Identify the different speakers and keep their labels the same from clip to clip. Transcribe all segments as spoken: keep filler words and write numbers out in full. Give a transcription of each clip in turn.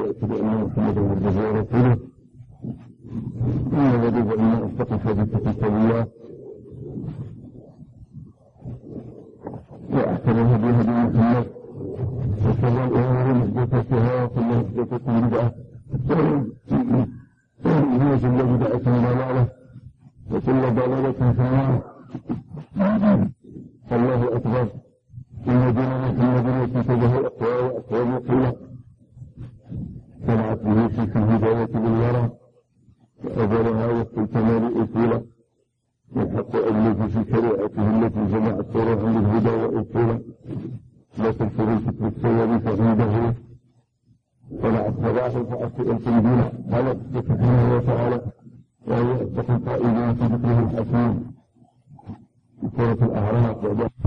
Speaker 1: وأشهد أن محمدا عبده ورسوله. أما بعد فإن أصدق الحديث كتاب الله وأحسن الهدي هدي محمد وشر الأمور محدثاتها وكل محدثة بدعة وكل بدعة ضلالة وكل ضلالة في النار. الله أكبر. إن دين محمد وكتبه الأقوى وأقوى قيلة طلعت به في الهداية بالورى وأجرها وفي الكمال أصولا والحق الذي في شريعته التي جمعت فروعا للهدى وأصولا لا تنشر الفكر السير فعنده طلعت صباح فأسئلة الدين قال سبحانه وتعالى وهو أصدق القائلين في ذكره الحكيم في سورة الأعراف.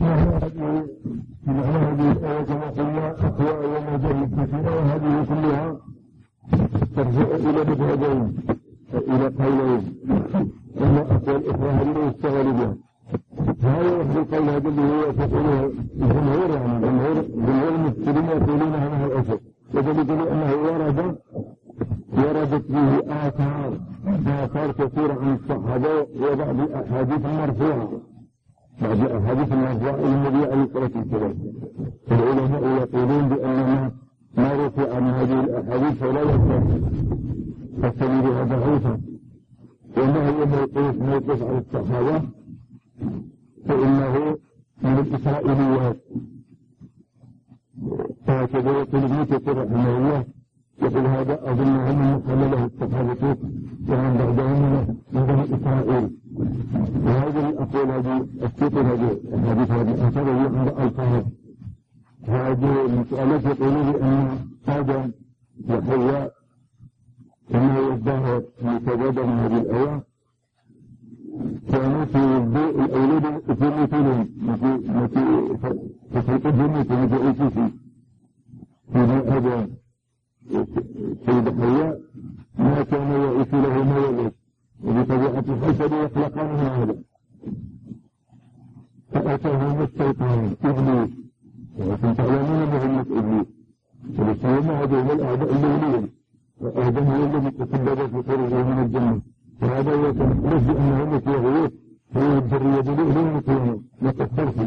Speaker 1: معنى هذه الآية كما قلنا أقوى ومجاهد كثيرة، وهذه كلها ترجع إلى مذهبين إلى قولين، أما أقوى الأخرى هذه يشتغل بها. هذا وحد القول هذا اللي هو تقوله الجمهور، يعني الجمهور جمهور المسلمين يقولون هذا الأشد، وذلك لأنه ورد وردت به آثار آثار كثيرة عن الصحابة وبعض الأحاديث المرفوعة بعض الأحاديث المرفوعة إلى النبي عليه الصلاة والسلام. العلماء يقولون بأن ما رفع عن هذه الأحاديث فلا يصح فالسبيلها ضعيفة، وأنه موقوف موقف على الصحابة فإنه من الإسرائيليات. فهكذا يقول ابن كثير رحمه الله، يقول هذا أظنه من حمله الصحابة ومن بعدهم من بني إسرائيل. وهذا الأقوال هذه السطر هذه الحديث هذه الأثر هي عند الفاظ. هذه المسألة يقولون بأن آدم وحواء كما يظهر متجادل من هذه الآيات كانوا في الضوء الأولاد في مثلهم التي تفرق الجنة في أساسي في آدم سيد حواء ما كان يعيش له ما ولد، وبطبيعة الحسد يخلقان من هذا. فأتاهم الشيطان إبليس، وكنت تعلمون مهمة إبليس، ولسيما هذه هو الأعداء الليلين، وآدم هو الذي تسبب في خروجه من الجنة، وهذا يتمثل بأنه مسيحيات هو الذرية بالإله مثلهم وتكفرهم.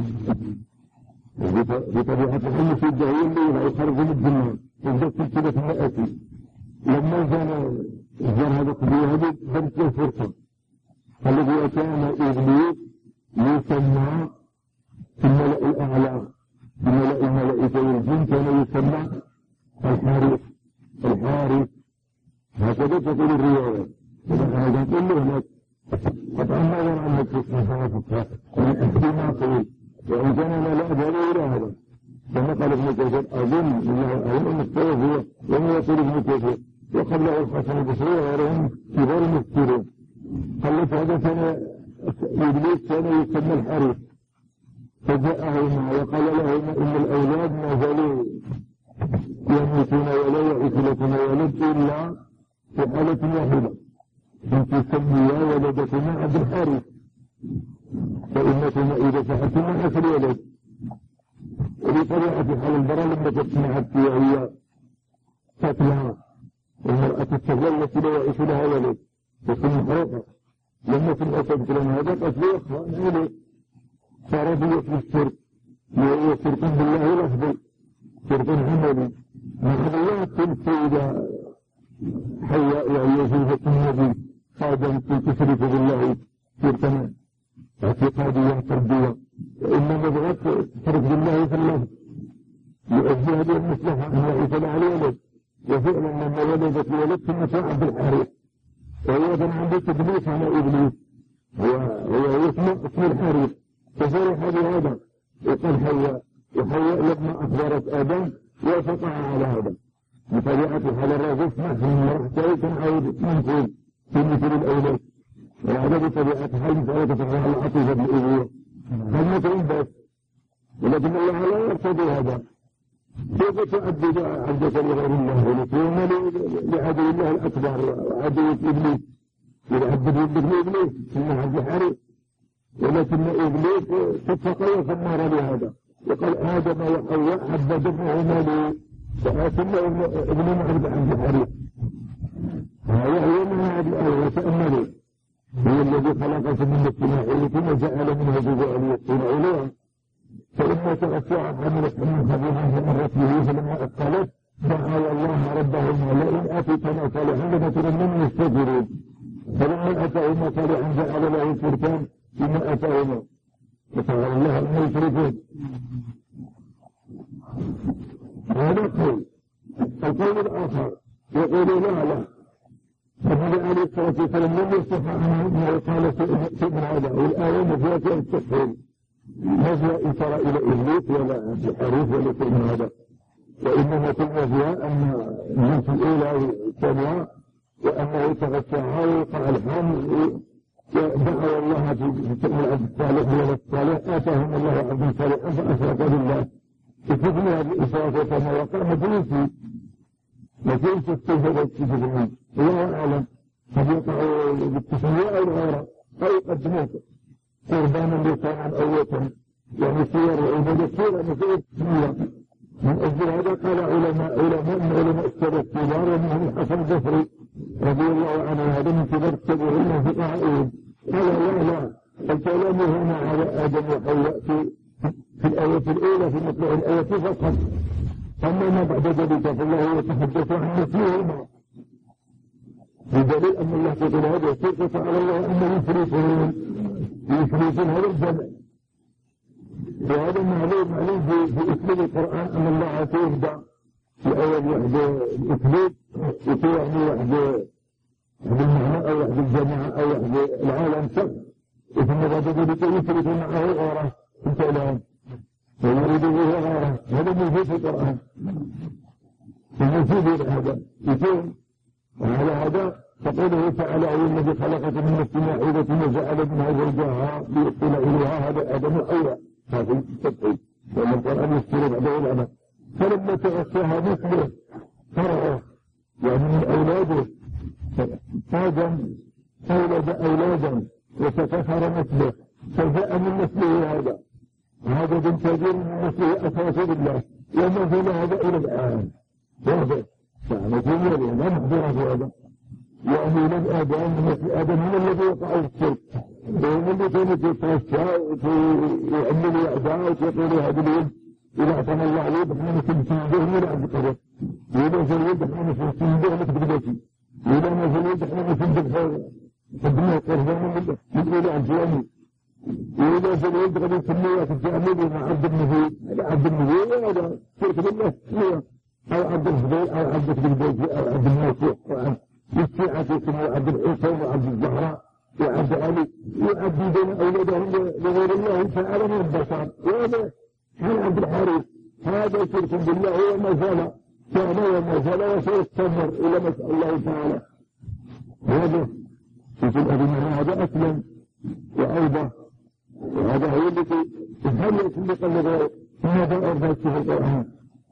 Speaker 1: بطبيعة الحل في الجاهلية الليلة يخرج من الجنة ويبدأ سلسلة المآتي. لما كان الزر هذا قضية هذه بدت له فرصة، الذي كان إبليس يسمى في الملأ الأعلى بملأ الملائكة والجن كان يسمى الحارث الحارث هكذا تقول الرواية. هذا نقول له هناك قطعا نظر عن هذه الصفات من احتماطه، وإن كان أنا لا أذهب إلى هذا كما قال ابن كثير أظن أنه أظن المستوى هو وهو يقول ابن كثير وقبله الحسن البصري وغيرهم كبار المفسرين. قالت هذا كان إبليس كان يسمى الحارث، فجاءهما وقال لهما إن الأولاد ما زالوا يموتون ولا يعيش لكم ولد إلا في حالة واحدة، أن تسميا ولدكما عبد الحارث، فإنكما إذا فعلتما أكل ولد. وبطبيعة حال المرأة لما تسمعت فيها هي تطلع المرأة الصغيرة التي لا يعيش لها ولد تكون محروقة، لما سمعت الكلام هذا قد لا يخفى عليه فرضية في الشرك، وهو شرك بالله لفظي شرك عملي. نحن الله السيدة حواء وهي زوجة النبي آدم تشرك بالله شركا اعتقاديا قلبيا، وإنما بغت تشرك بالله في اللفظ لأجل هذه المصلحة أن يعيش لها الولد. وفعلا لما ولدت الولد ثم عبد الحارث، وهو كان عنده تدليس على إبليس وهو اسمه اسم الحارث، ففرح بهذا وقال حواء، وحواء لما أخبرت آدم وافقها على هذا. بطبيعة حال الرجل اسمه من مرحته كان عاود منفوذ في مثل الأولاد، وهذا بطبيعة حال مسألة تفعل العطيفة بالإبوة كلمة بس، ولكن الله لا يرتضي هذا. كيف تؤدي عبدك لغير الله ولتكون لعدو الله الأكبر وعدو إبليس؟ إذا عبد إبليس ثم عبد الحارث، ولكن إبليس صدق وثمر لهذا، وقال آدم وحواء عبدهما لي فآتنا ابن معبد عبد الحريق وهو من هذه الآية وتأملوا هو الذي خلقكم من اجتماعية ثم جعل منه جزءا ليسكنوا إليها فإما تغشى حملت من خبيرا فمرت به فلما أثقلت دعوا الله ربهما لئن آتيتنا صالحا لنكونن يستجيرون فلما أتاهما صالحا جعل له الشركان فيما أتاهما فتعالى الله أن يشركون. هذا قول. القول الآخر يقول لا لا فالنبي عليه الصلاة والسلام لم يصح عنه وقال شيء من هذا والآية مفيها التفصيل نزل إن ترى إلى إبليس ولا حريف ولا شيء من هذا وإنما كنا فيها أن الجنس الأولى والثانية وأنه تغشاها ويقع الحامل دعوا الله في العبد الصالح والولد الصالح آتاهم الله عبد صالحا فأشرك بالله بحكم هذه الإشراك وكما وقع مجلسي مجلس التوحيد في جبريل الله أعلم قد يقع بالتسمية أو غيره أو يقدموك قربانا لسانا أو وطن يعني صور وعبادة صورة مسؤولة الله. من أجل هذا قال علماء علماء من علماء السلف الكبار ومنهم الحسن البصري رضي الله عنه هذا من كبار التابعين فقهاء قال لا لا الكلام هنا على آدم وحواء في في الآية الأولى في مطلع الآية فقط أما ما بعد ذلك فالله يتحدث عن مثلهما بدليل أن الله يقول هذا يسير على الله أنه يفريقون يفريقون هذا الجمع وهذا معلوم معلوم في, في أسلوب القرآن أن الله سيبدأ في أول وحدة الأسلوب وفي يعني وحدة المعنى أو وحدة الجماعة أو وحدة العالم شخص ثم بعد ذلك يفرق معه غيره في الكلام ويريد به غيره هذا موجود في القرآن الموجود هذا يكون وعلى هذا فقوله تعالى هو الذي خلقكم من نفس واحدة وجعل منها زوجها ليسكن إليها هذا آدم وحواء هذا التوحيد لأن القرآن يذكر بعده العلماء فلما تغشاها مثله فرعه يعني من أولاده آدم أولد أولادا وتكاثر مثله فجاء من مثله هذا هذا بن كبير من مثله أساس بالله وما زال هذا إلى الآن واضح يعني جميل لا محضر هذا يعني من آدم من مثل آدم من الذي وقع الشرك ومن الذي كان يتغشى ويعمل يعداء ويقول هذا اليد إذا أعطانا الله عليه بحنا نسل سنده من عبد قدر وإذا نزل اليد بحنا نسل سنده متقدسي وإذا نزل اليد بحنا نسل بحنا قدمنا قربان من إلى الجواني وإذا نزل اليد قد يسميه تتعمل مع عبد النبي هذا عبد النبي هذا شرك بالله أو عبد الفضيل أو عبد الفضيل أو عبد المسيح والشيعة يسموا عبد الحسين وعبد الزهراء وعبد علي يعبدون أولادهم لغير الله تعالى من البشر وهذا كان عبد الحارث هذا شرك بالله وما زال كان وما زال وسيستمر إلى ما شاء الله تعالى هذا في الأدنى هذا أسلم وأوضح وهذا هو الذي هل يسلق اللغة ماذا أرضى في القرآن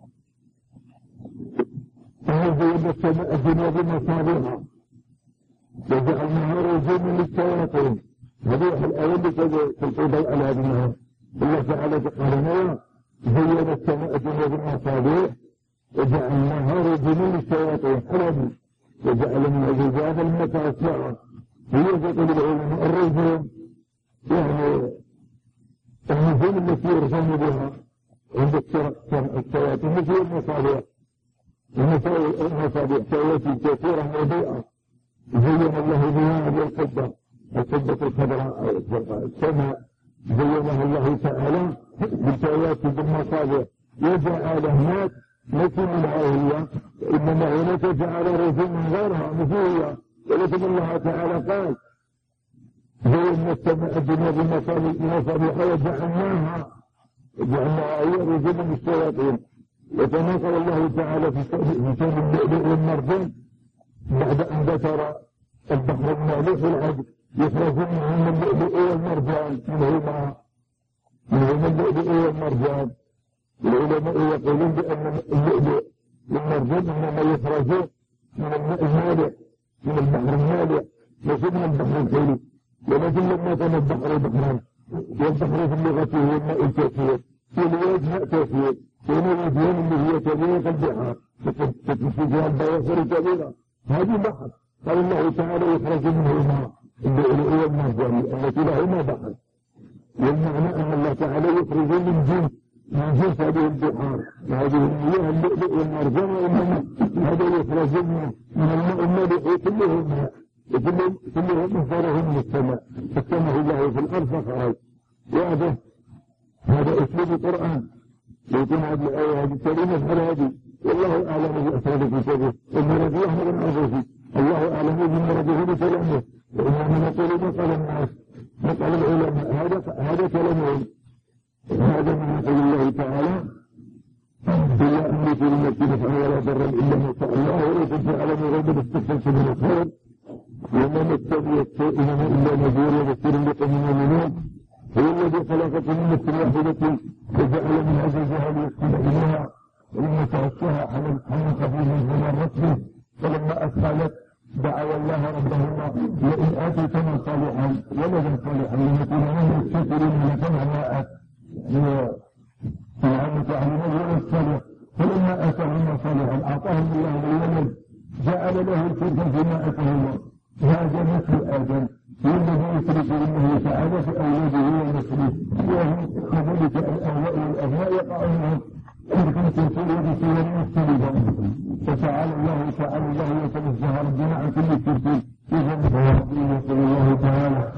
Speaker 1: فهذا يد السماء الدنيا بمصابيها وجعلناها رجوما للشياطين هذه الآية التي تلقي على هذه النهار الله تعالى قال لنا زين السماء الدنيا بالمصابيح وجعلناها رجوما للشياطين حرام وجعل من الرجال المتى أسمعها هي تقول العلماء الرجوم يعني النجوم التي يرجون بها عند الشياطين مثل المصابيح المصابيح شياطين كثيرة مضيئة زين الله بها هذه القبة القبة الخضراء أو الزرقاء السماء زينها الله تعالى بالشياطين بالمصابيح وجعل هناك ليس منها هي إنما هناك جعل رجوما غيرها مثل هي ولكن الله تعالى قال زينا السماء الدنيا بالمصابيح وجعلناها جعلناها هي رجوما للشياطين وتناقل الله تعالى في شأن اللؤلؤ والمرجان بعد أن ذكر البحر المالح والعذب يخرجون من اللؤلؤ والمرجان منهما منهما اللؤلؤ والمرجان العلماء يقولون بأن اللؤلؤ والمرجان إنما يخرجون من الماء المالح من البحر المالح ليس من البحر الحلو ولكن لما كان البحر بحرا والبحر في اللغة هو الماء الكثير في الوجه ماء كثير بين الوجهين اللي هي كبيرة البحار تتمشي فيها البواخر الكبيرة هذه بحر. قال الله تعالى يخرج منه الماء اللؤلؤ والمرجان التي لهما بحر. والمعنى أن الله تعالى يخرج من جنس من جنس هذه البحار وهذه المياه اللؤلؤ والمرجان والماء هذا يخرج من الماء المالح كله ماء كله مصدره من السماء فسمه الله في الأرض فخرج. واضح هذا أسلوب القرآن. يكون هذه الآية هذه الكلمة هذه والله أعلم بأسرار كتابه المرض يحمل العظيم الله أعلم بمرضه بكلامه وإنما نقول مقال الناس مقال العلماء هذا هذا كلامهم. هذا من يقول الله تعالى إلا أن كلمة نفعا ولا ضرا إلا ما شاء الله وليس تعلم غيب الاستخلاص من الخير وما نتبع السائلين إلا نذير وبشير لقوم يؤمنون. هو الذي خلقكم من نفس واحدة وجعل منها زوجها ليسكن إليها ولما توفاها حمل حمل خفيف من الركب فلما أثقلت دعوا الله ربهما لئن آتيتنا صالحا ولدا صالحا لنكون منه الشاكرين لكما ما آت فعلمت عن الولد الصالح فلما آتاهما صالحا أعطاهم الله الولد جعل له الفرق فيما آتاه الله. هذا مثل آدم والذي يشرك انه تعالى في اولاده ونسله وهم كذلك الاولاد والابناء يقعون ان كنتم في يد صور مختلفه فتعالى الله تعالى الله يتنزه ربنا عن كل شرك اذا صلى الله تعالى.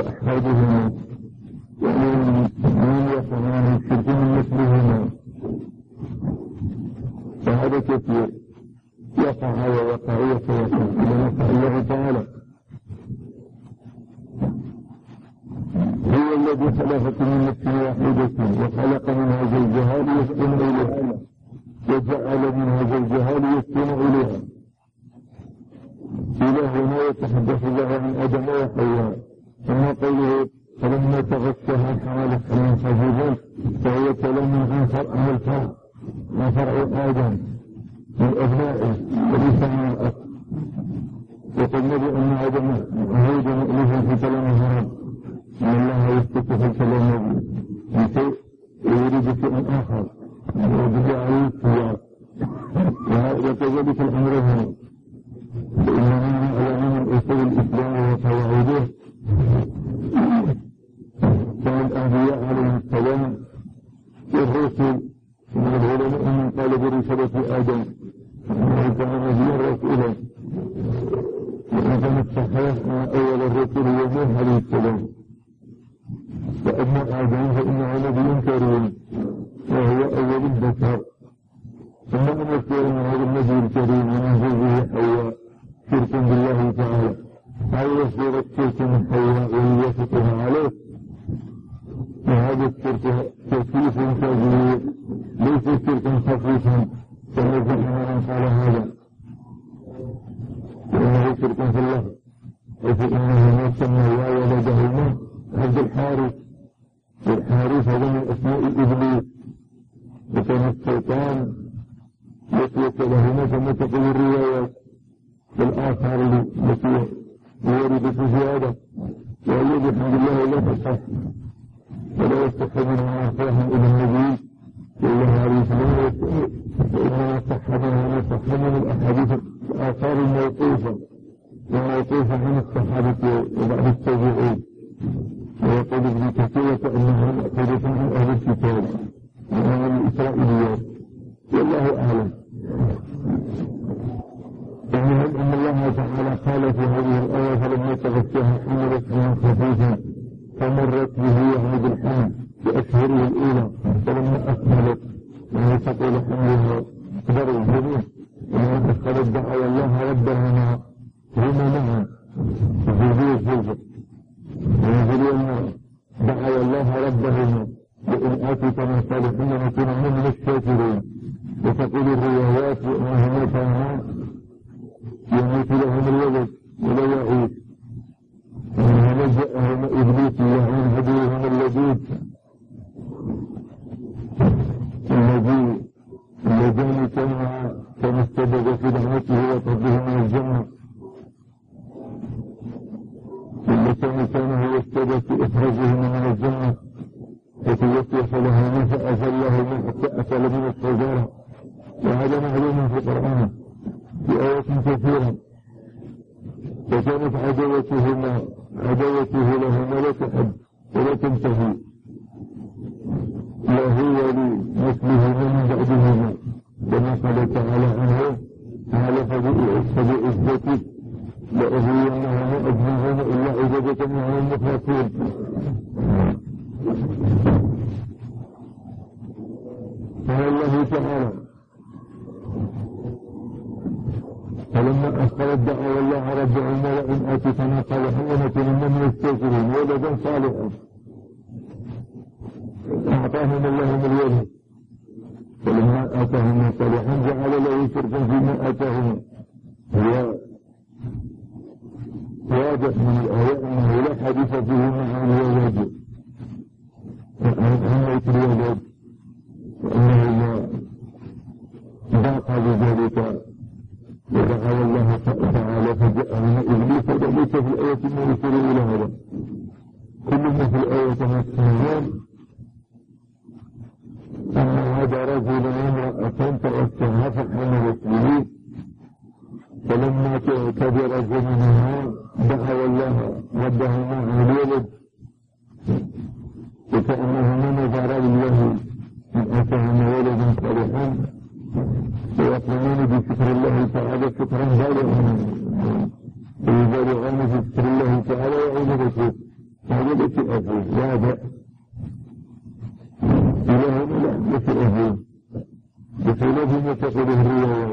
Speaker 1: أحدهما يعني من يقعان الشرك من مثلهما، فهذا كثير يقع ويقع ويقع ويقع الله تعالى هو الذي خلقكم من نفس واحدة وخلق منها زوجها ليسكن إليها وجعل منها زوجها ليسكن إليها. إلى هنا يتحدث الله عن آدم وحواء، ثم قوله فلما تغشاها حملت من خفيفا فهو كلام عن فرع الفرع من فرع آدم من أبنائه وليس من الأصل. وقد نبي أن آدم عهود مؤلفا في كلام الهرب أن الله يفتك في الكلام من شيء يريد شيئا آخر ويجب عليه السياق، وكذلك الأمر هنا فإننا نعلم من أصول الإسلام وقواعده كان الأنبياء عليهم السلام والرسل من العلماء من قال برسالة آدم أنه كان نبيا رسولا، وإن كان الصحيح أن أول الرسل هو نوح عليه السلام، فأما آدم فإنه نبي كريم وهو أول البشر. ثم نذكر من هذا النبي الكريم من زوجه حواء شرك بالله تعالى، أو يصير الشرك من حواء ويوافقها عليه، وهذا الشرك تكليف كبير ليس شركا خفيفا كما زعم من قال هذا، وإنه شرك في الله، وفإنه ما سمى يا ولدهما عبد الحارث، والحارث هذا من أسماء إبليس، وكان الشيطان يتوكل لهما كما تقول الروايات والآثار التي يورد في هذا، وهي بحمد الله لا تصح ولا يصح منها أرفاهم إلى النبي صلى الله عليه وسلم، وإنما صح منها صح من الأحاديث الآثار الموقوفة وموقوفة عن الصحابة وبعد التابعين. ويقول ابن كثير كأنها مأخوذة عن أهل الكتاب وعن الإسرائيليات، والله أعلم. المهم أن الله تعالى قال في هذه الآية فلما تغشاها حملت حملا خفيفا فمرت به يعني بالحمل بأشهره الأولى، فلما أكملت يعني تقول حملها قدر الجميع، ولما أثقلت دعوا الله ربهما هما معا في الزوجة وفي اليوم دعوا الله ربهما لئن آتيتنا صالحين لنكونن من الشاكرين. وتقول الروايات بأنهما كانا يموت لهم الولد ولا يعود، إنهما جاءهما إبليس يعين هديهما اللذيذ الذي اللذان كان استبد في دعوته وطرده من الجنة، اللذان كان هو استبد في إخراجهما من الجنة فتوسوس لهما فأزلهما حتى أكل من الشجرة، وهذا معلوم في القرآن في آيات كثيرة. فكانت عداوتهما عداوته لهما لا تحد ولا تنتهي، لا هو لمثلهما من بعدهما، كما قال تعالى عنه تعالى فبعزتك لأغوينهما أجمعين إلا عبادك منهم المخلصين. قال الله تعالى فلما أثقلت دعوا الله ربهما لئن آتيتنا صالحا لنكونن من الشاكرين ولدا صالحا، أعطاهم الله من الولد، فلما آتاهما صالحا جعل له شركا فيما آتاهما. هو واضح من الآية أنه لا حديث فيهما عن الولد عن ميت الولد، وأنه ضاق بذلك ودعا الله تعالى فجاء من إبليس، وليس في الآية ما يشير إلى هذا، كل ما في الآية مسلمان أن هذا رجل وامرأة توسعها فحملت به، فلما كبر جنينها دعوا الله ربهما عن الولد، وكأنهما نظرا لله من آتاهما ولدا صالحا ويقومون بشكر الله تعالى شكرا بالغا، ويبالغون في شكر الله تعالى وعبادته، هذا ليس أبوه لا بأس إلهنا لا ليس أبوه بخلاف ما تقوله الروايات.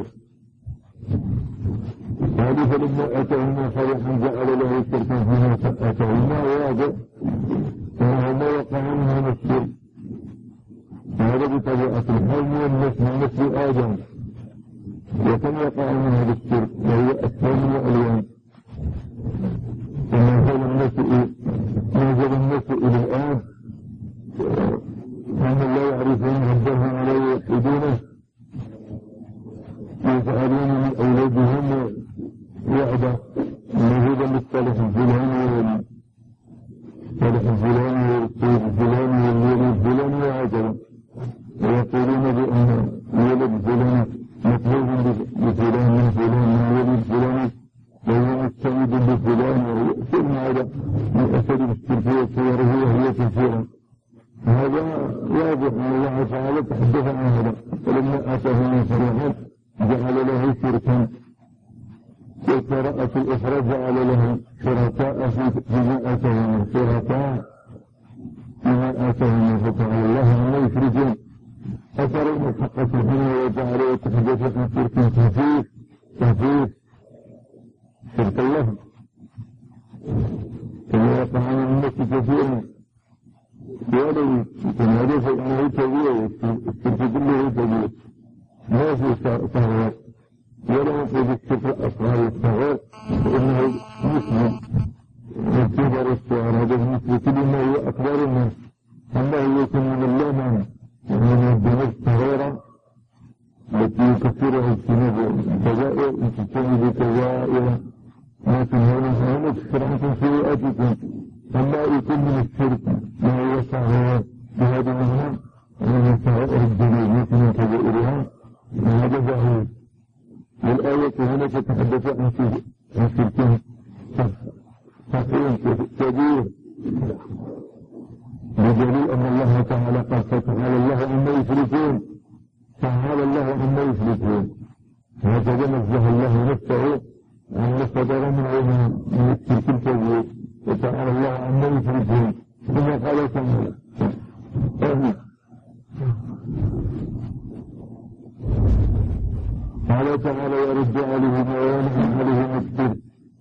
Speaker 1: هذه فلما أتاهما صالحا جعل له شركا فيما أتاهما واضح أنه ما وقع منه الشرك. هذا بطبيعة الحال والنسل من نسل آدم وكم يقع من هذا الشرك وهو أسهل وألوان. وما زال النسل ما زال النسل إلى الآن هم لا يعرفون ربهم ولا يوحدونه يفعلون من أولادهم وعدا موجودا للصالح الفلاني والصالح الفلاني والسيد الفلاني والولي الفلاني وهكذا ويقولون بأن الولد الفلاني مطلوب بفلان من فلان من ولي الفلاني وهو مستند بفلان ويأتون هذا من أساليب الشركية وصوره وهي كثيرة. هذا واضح أن الله تعالى تحدث عن هذا فلما آتاه من صالحات جعل له شركا والقراءة الأخرى جعل له شركاء فيما آتاهم شركاء فيما آتاهم فتعالى الله عما يشركون. أثروا الحق سبحانه وتعالى وتحدث عن شرك خفيف خفيف شرك الله كما يقع عن الناس كثيرا ولو تنعرف أنه كبير الشرك كله كبير ما في صغير ولا يقول الشرك الأصغر الصغير فإنه مسلم والكبر الصغير هذا المسلم كل ما هو أكبر الناس الله يكون من اللمن ومن الذنوب الصغيرة التي يكفرها اجتناب الكبائر إن تجتنبوا كبائر ما تنهون عنه تكفر عنكم سيئاتكم. الله يكون من الشرك ما هو صغير بهذا المعنى ومن صغائر الذنوب من كبائرها هذا ظاهر. والآية هنا تتحدث عن شرك خفي كبير بدليل أن الله تعالى قال فتعالى الله عما يشركون تعالى الله عما يشركون. هكذا نزه الله نفسه عن صدر من من الشرك الكبير وتعالى الله عما يشركون. ثم قال تعالى قال تعالى يرد عليهم وينهى عليهم الشرك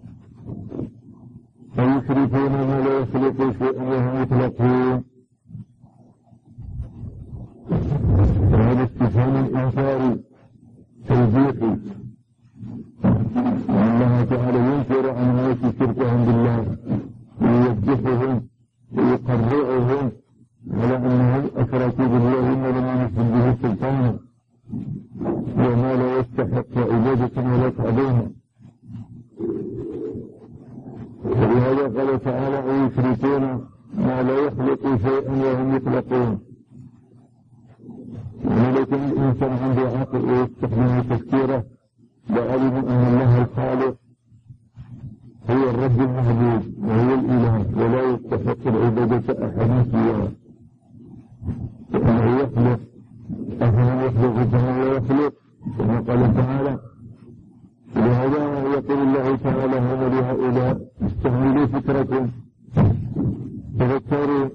Speaker 1: فيشركون ما لا يخلق شيئا وهم يخلقون. وهذا استفهام الإنكار توبيخي والله تعالى ينكر عن الناس شركهم بالله ويوجههم ويقرعهم على أنهم أشركوا بالله ما لم ينزل به سلطانا وما لا يستحق عبادة ولا تعظيما. ولهذا قال تعالى ويشركون ما لا يخلق شيئا وهم يخلقون. ولكن الإنسان عنده عقل ويستخدم تفكيره لعلم أن الله الخالق هو الرب المعبود وهو الإله ولا يستحق العبادة أحد سواه فإنه يخلق أفمن يخلق كمن لا يخلق كما قال تعالى. ولهذا يقول الله تعالى هم لهؤلاء استعملوا فكركم تذكروا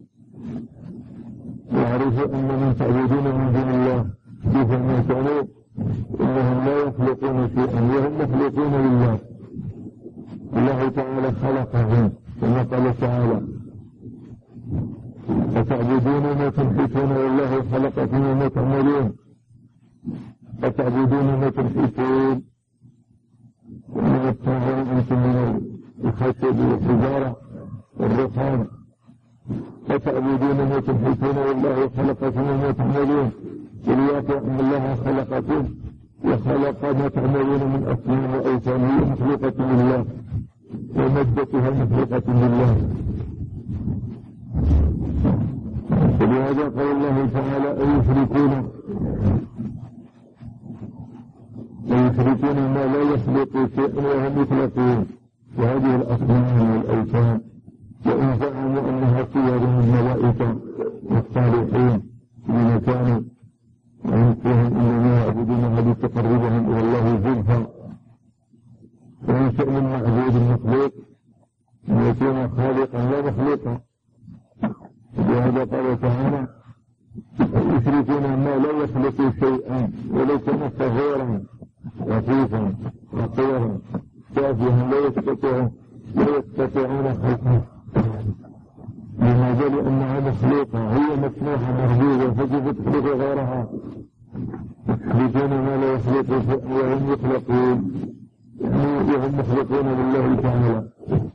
Speaker 1: واعرفوا أن من تعبدون من دون الله كيف ما كانوا إنهم لا يخلقون شيئا وهم مخلقون لله. الله تعالى خلقهم كما قال تعالى فتعبدون ما تنحتون والله خلقكم وما تعملون. فتعبدون ما تنحتون وما تنحتون أنتم من الخشب والحجارة والرخام. فتعبدون ما تنحتون والله خلقكم وما تعملون. والواقع أن الله خلقكم وخلق ما تعملون من أصنام وأوثان هي مخلوقة لله ومدتها مخلوقة لله. ولهذا قال الله تعالى أيشركون أيشركون ما لا يخلق شيئا وهم يخلقون. وهذه الأصنام والأوثان وإن زعموا أنها صور من الملائكة والصالحين بما كانوا وينسوهم إنما يعبدونها لتقربهم إلى الله زلفى. ومن شأن المعبود المخلوق أن يكون خالقا لا مخلوقا لهذا قال تعالى يشركون ما لا يخلق شيئا ولو كان صغيرا رفيفا رقيرا تافها لا يستطيعون لا يستطيعون خلقه. لماذا؟ لأنها مخلوقة هي مسموحة مرجوزة فكيف تخلق غيرها؟ يشركون ما لا يخلق شيئا وهم يخلقون يعني وهم مخلقون لله تعالى.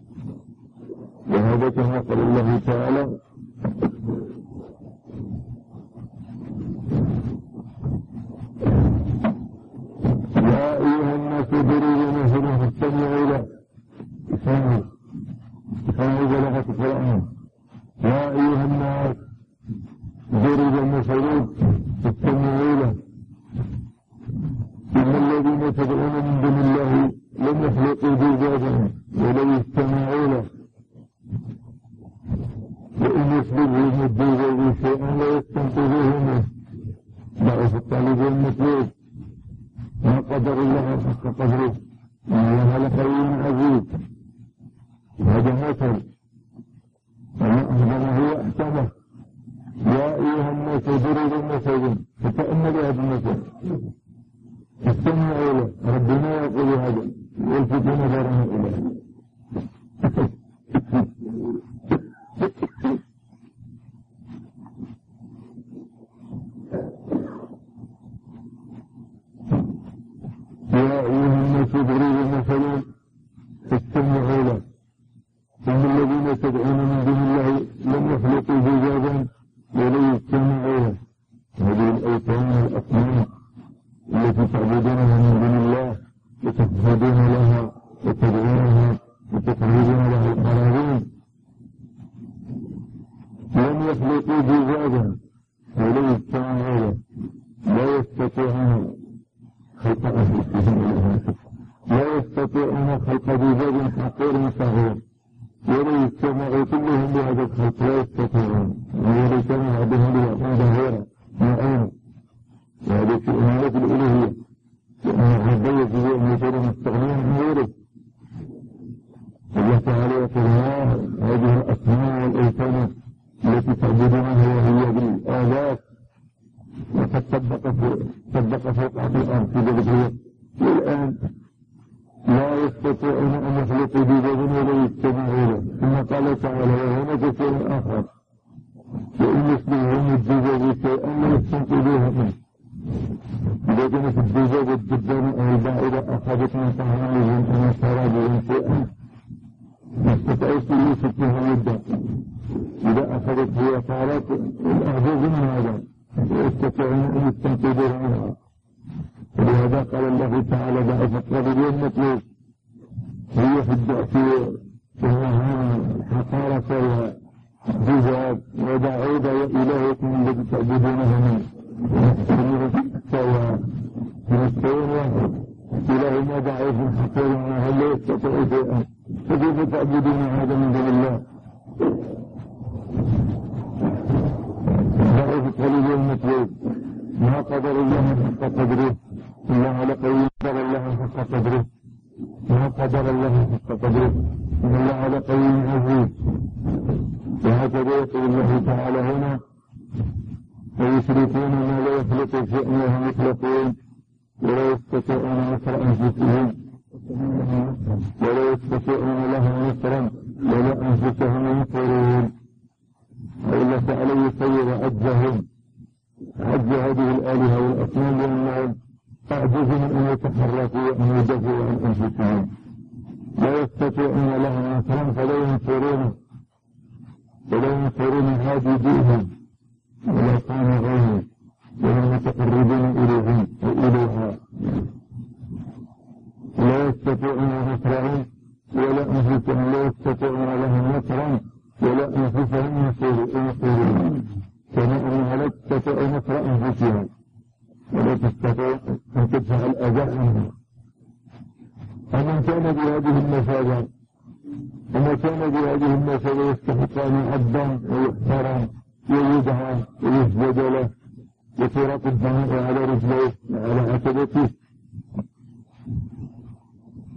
Speaker 1: وهذا كما قال الله تعالى يا أيها الناس ضربوا مثلا فاستمعوا له. اسمعوا اسمعوا بلغة القرآن. يا أيها الناس ضرب مثلا فاستمعوا له إن الذين تدعون من دون الله لم يخلقوا ذبابا ولو استمعوا له وإن يسلبهم الذباب شيئا لا يستنقذوه منه. ضعف الطالب والمطلوب ما قدر الله حق قدره إن الله لقوي عزيز. هذا مثل وما أعظمه وأحسنه. يا أيها الناس ضربوا مثلا فتأملوا هذا المثل استمعوا له. ربنا يقول هذا والفتن نظرنا إليه. يا أيها الناس ضربوا مثلا فاستمعوا له إن الذين تدعون من دون الله لم يخلقوا ذبابا ولو استمعوا له. هذه الأوثان والأصنام التي تعبدونها من دون الله وتسجدون لها وتدعونها وتقربون لها القرابين لم يخلقوا ذبابا ولو استمعوا له لا يستطيعون خلق أنفسهم لا يستطيعون خلق ذباب حقير صغير ولو استمعوا كلهم بهذا الخلق لا يستطيعون ولو كانوا بعضهم ليعطون ظهيرا معين. وهذا في أمانة الألوهية لأن العبد يجب أن يكون مستغنيا عن غيره. الله تعالى يقول هذه الأصنام والأوثان التي تعبدونها وهي بالآلات وقد طبق فوق عبد الأرض في ذلك والآن لا يستطيعون أن يخلقوا ذبابا ولا يستمعوا له. ثم قال تعالى وهناك شيء آخر وإن يسلبهم الذباب شيئا لا يستنقذوه منه. إذا كانت الذباب والدبان أو الباعدة أخذت من طعامهم أو من شرابهم شيئا ما استطاعوش يمسكوها يدا. إذا أخذت هي صارت الأعجاز من هذا يستطيعون أن يستنقذوه منها. ولهذا قال الله تعالى ضعف الطالب والمطلوب هي في الضعف والمهانة حقارة وذباب ودعوذ وإلهكم الذي تعبدونه منه سواء مستوى واحد. إله ما ضعيف حقير وهل لا يستطيع شيئا فكيف تعبدون هذا من دون الله؟ ضعف الطالب والمطلوب ما قدر الله حق قدره. الله لقوي قدر الله حق قدره ما قدر الله حق قدره إن الله لقوي عزيز. وهكذا يقول الله تعالى هنا ويشركون ما لا يخلق شيئا وهم يخلقون ولا يستطيعون نصر أنفسهم ولا يستطيعون لهم نصرا ولا أنفسهم ينصرون. والله تعالى يصير عجزهم عجز هذه الآلهة والأصنام لأنهم أعجزوا من أن يتحركوا وأن يدافعوا عن أنفسهم لا يستطيعون لهم نصرا فلا ينصرون ولا ينصرون عابديهم ولا كانوا غيرهم ولا متقربين إليهم وإليها لا يستطيعون نصرهم ولا أنفسهم لا يستطيعون لهم نصرا ولا أنفسهم ينصرون كما أنها لا تستطيع نصر أنفسهم ولا تستطيع أن تدفع الأذى عنها. ومن كان بهذه المثابة ومن كان بهذه المثابة يستحق أن يعظم ويحترم ويدعى ويسجد له وترق الدماء على رجليه وعلى عتبته.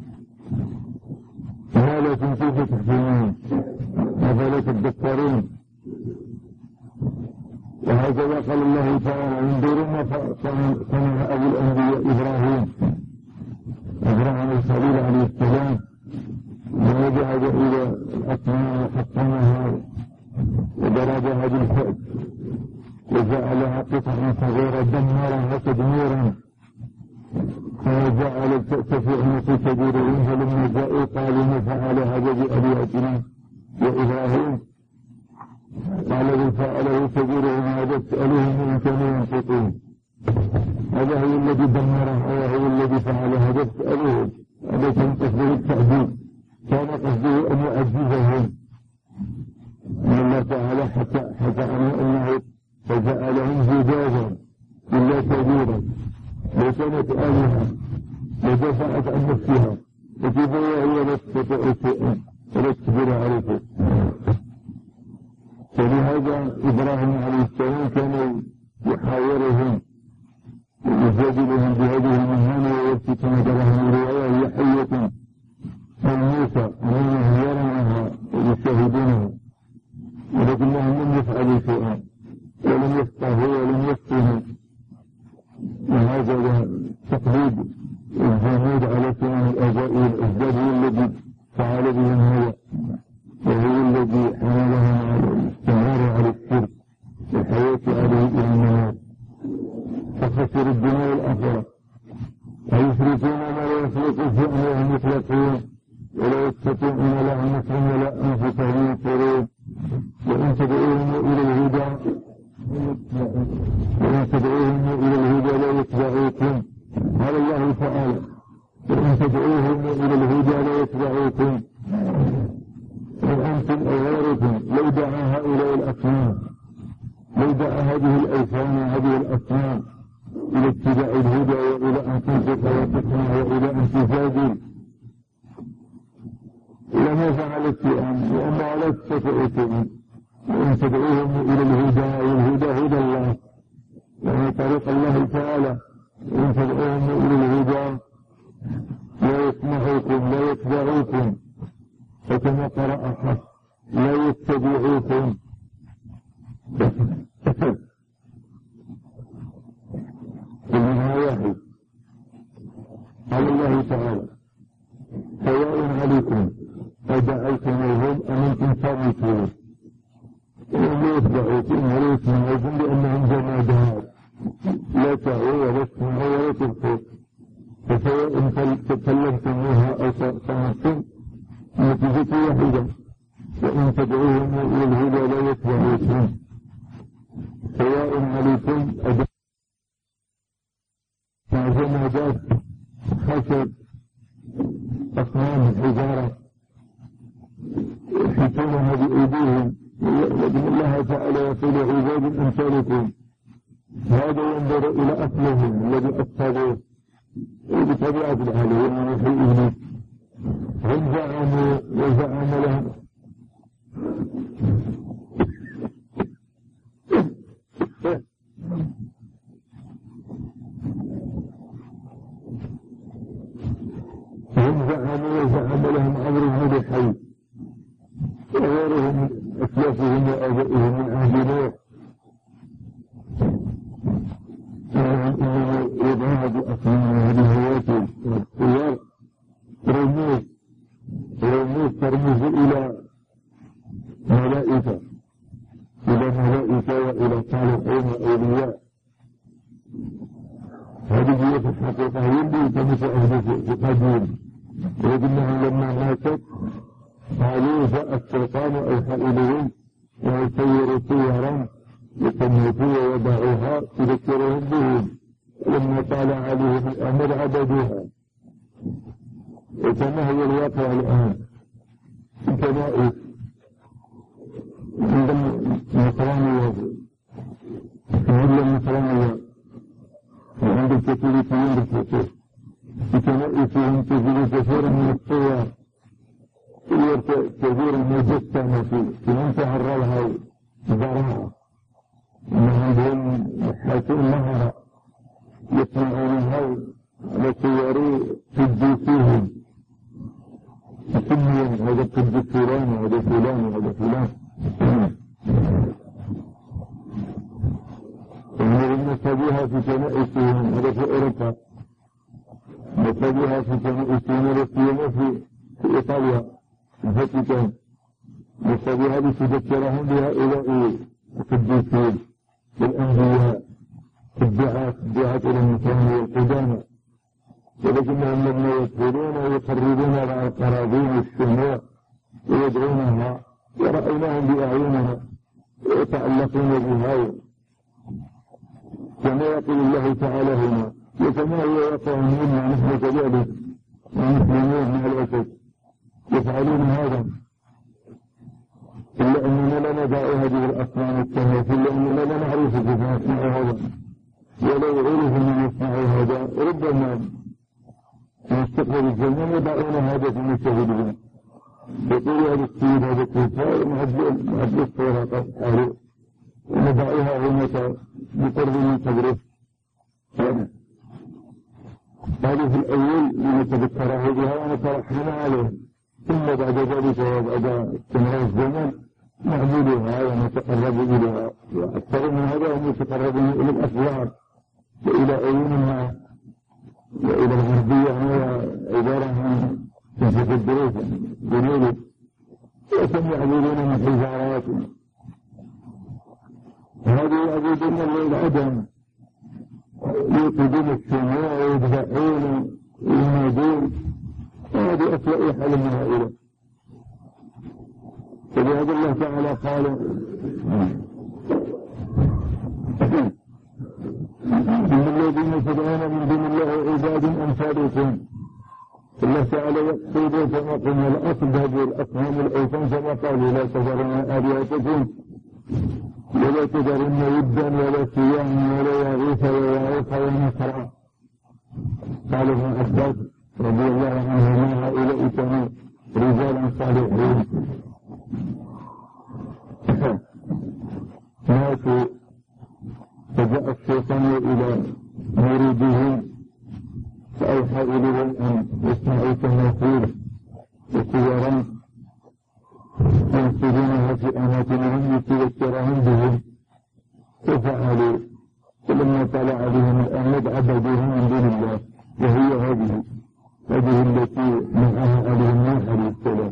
Speaker 1: ما لكم كيف تحكمون أفلا تذكرون وهكذا قال الله تعالى انظروا ما صنع أبو الأنبياء إبراهيم إبراهيم الخليل عليه السلام وذهب إلى الأصنام وحطمها وضربها بالفأس وجعلها قطعا صغيرة دمرها تدميرا وجعل الفأس في عنق كبيرهم فلما جاءوا قالوا ما فعل هذا بآلهتنا وإبراهيم قال بل فعله كبيرهم هذا اسألهم إن كانوا ينطقون هذا هو الذي دمرها وهو الذي فعل هذا اسألهم هذا كان قصده التعذيب كان قصده أن يعذبهم أن الله تعالى حكى حكى عنه أنه فجعلهم جذاذا إلا كبيرا لو كانت آلهة ودفعت عن نفسها وكذا هي لا تستطيع شيئا ولا تصبر عليه. فلهذا إبراهيم عليه السلام كان يحاورهم ويجادلهم بهذه المهمة ويلفتون نظرهم إليها وهي حية ملموسة أمامهم يرونها ويشاهدونها ولكنهم لم يفعلوا شيئا ولم يفقهوا ولم يفقهوا وهذا تقليد الجمود على سنن الآباء والأجداد هو الذي فعل بهم هذا وهو الذي حملهم على الاستمرار على الشرك والحياة عليه إلى الممات فخسر الدنيا والآخرة ويشركون ما لا يخلق شيئا وهم يخلقون ولا يستطيعون لهم نصرا ولا أنفسهم ينصرون وإن تدعوهم إلى الهدى وإن تدعوهم إلى الهدى لا يتبعوكم قال الله تعالى وإن تدعوهم إلى الهدى لا يتبعوكم إن أنتم أو غيركم لو دعا هؤلاء الأصنام لو دعا هذه الأوثان وهذه الأصنام إلى اتباع الهدى وإلى أن تنطق وتسمع وإلى أن تجادل لما فعلت شيئا لأنها لا تستطيع شيئا وإن تدعوهم إلى الهدى والهدى هدى الله يعني طريق الله تعالى وإن تدعوهم إلى الهدى لا يسمعوكم لا يتبعوكم فكما قرأ حق لا يتبعوكم كلها واحد قال الله تعالى سواء عليكم أدعيتموهم أم أنتم صامتون لا يتبعوكم ولا يسمعوكم لأنهم جمادات لا تعوا ولا تسمعوا ولا تبصروا فسواء تكلمتموها أو صمتم النتيجة واحدة وإن تدعوهم إلى الهدى لا يتبعوكم سواء عليكم أدعيتم مع جمادات خشب أصنام حجارة يحيطونها بأيديهم لكن الله تعالى يقول عباد أمثالكم هذا ينظر إلى أصلهم الذي أصابوه بطبيعة الآلهة من وحي إبليس هم زعموا وزعم لهم هم زعموا وزعم لهم أمر هذا الحي وغيرهم من أسلافهم وآبائهم من أهل نوح إنه يدعى بأصنام وبهواتهم والطيار رموز رموز ترمز إلى ملائكة إلى ملائكة وإلى صالحين وأولياء هذه هي في الحقيقة يلي كانت أهدف قديم ولكنهم لما ماتت قالوا جاء الشيطان أوحى إليهم ويسيروا صورا يتميتوا ووضعوها تذكرهم بهم لما طال عليهم الأمر عبدوها وكما هو الواقع الآن الكنائس عند النصرانية عند النصرانية وعند الكاثوليكيين بالخصوص الكنائسهم تجد كثيرا من الصور صور كثيرا مجسمة في منتهى الروعة والبراعة إنهم عندهم يحاكون مهرة يصنعونها على صور قديسيهم يسميهم هذا قديس فلان وهذا فلان وهذا فلان نسبوها في كنائسهم، هذا في أوروبا، نسبوها في كنائسهم التي في في إيطاليا الفاتيكان، نسبوها لتذكرهم بهؤلاء القديسين والأنبياء الدعاة الدعاة إلى النصران والقدامى، ولكنهم لما يدخلون ويقربون على القرابين والشموع ويدعونها ورأيناهم بأعيننا ويتعلقون بها، كما يقول الله تعالى هنا وكما هو يقع منا نحن كذلك ونسلمون مع الأسف يفعلون هذا، إلا أننا لا ندع هذه الأصنام التماثيل لأننا لا نعرف كيف نصنع هذا، ولو عرف من يصنع هذا ربما نستقبل الزمان يضعون هذا في المشاهدين، يقول هذا السيد هذا الكفار معدل الصورة قالوا ونضعها هناك بقرب من قبره. هذه في الأول لنتذكره بها ونترحم عليه، ثم بعد ذلك وبعد استمرار الزمن نعبدها ونتقرب إليها، وأكثر من هذا هم يتقربون إلى الأسوار وإلى عيونها وإلى الغربية، هو عبارة عن تنفذ الدروس جنوب، وكم يعبدون من حجارات، هذه يعبدون العدم، يوقدون الشموع ويذبحون وينادون، وهذه أسوأ حال من هؤلاء. فلهذا الله تعالى قال إن الذين تدعون من دون الله عباد أمثالكم، الله تعالى يقصد كما قلنا الأصل هذه الأصنام الأوثان كما قالوا لا تذرن آلهتكم ولا تذرن ودا ولا سواعا ولا يغيث ويعوق ونسرا. قال ابن عباس رضي الله عنهما هؤلاء كانوا رجالا صالحين ماتوا، فجاء الشيطان إلى مريدهم فأوحى إليهم أن يصنعوا تماثيل وصورا ينسبونها في أماكنهم لتذكرهم بهم، ففعلوا، فلما طلع عليهم الأمد عبدوهم من دون الله، وهي هذه هذه التي منعها عليهم نوح عليه السلام،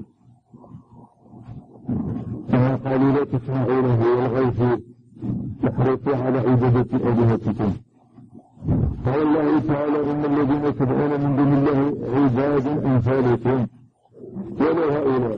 Speaker 1: كما قالوا لا تسمعوا له والغيث تحرصوا على عبادة آلهتكم. قال الله تعالى إن الذين تدعون من دون الله عباد أمثالكم ولا هؤلاء،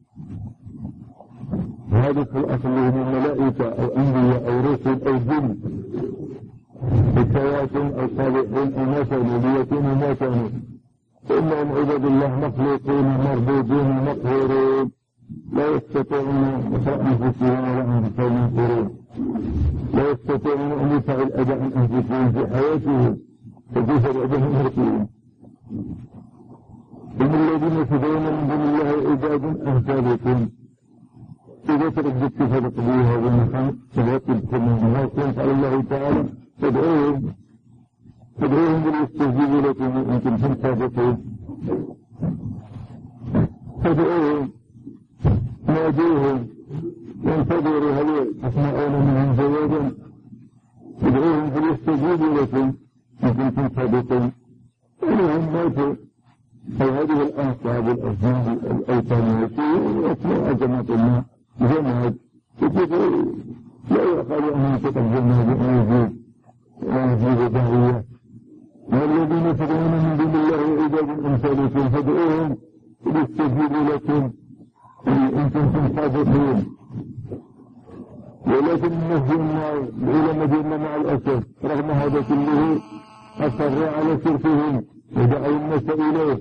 Speaker 1: هذا في الأصل هم الملائكة أو أنبياء أو رسل أو جن حكايات أو صالحين أو ما كانوا ليكونوا ما كانوا، إنهم عباد الله مخلوقون مربوطون مقهورون لا يستطيعون نصر أنفسهم ولا أنفسهم ينصرون، لا يستطيعون أن يفعل الأداء عن أنفسهم في حياتهم، فكيف بعدهم يرسلون. إن الذين تدعون من دون الله عباد أمثالكم، إذا ترددت فتقضي هذا المقام فليكن من الله قال الله تعالى تدعوهم تدعوهم ليستجيبوا لكم إن كنتم صادقين، تدعوهم نادوهم وانتظروا هل تسمعون منهم جوابا، تدعوهم فليستجيبوا لكم إن كنتم صادقين. ولهم ماتوا أو هذه الأنصاب الأزمان الأيتام وأسماء كما قلنا جمعت، وكيف لا يقال أن تتجمع بأنجيب وأنجيب داعية. والذين تدعون من دون الله عباد أمثالكم فادعوهم ليستجيبوا لكم إن كنتم صادقين. ولكن الناس العلماء مع الأسف رغم هذا كله أصروا على شركهم ودعوا الناس إليه،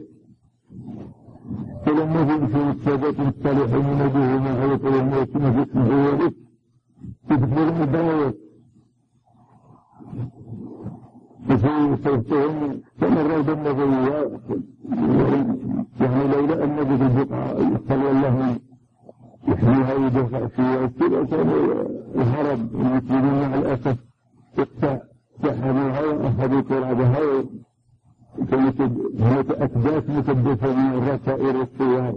Speaker 1: فلما جئتوا السادة الصالحين نبيه ما عيطوا الموت ما في اسمه ولد تدخل المداوات وفي صوتهم فمروا بالنبويات، يعني لولا أن نجد البقعة صلى الله يحميها ويدفع فيها كذا كان الهرب المسلمين مع الأسف اقتحموها وأخذوا ترابها، كانت هناك أكداس مكدسة من الرسائل والصور.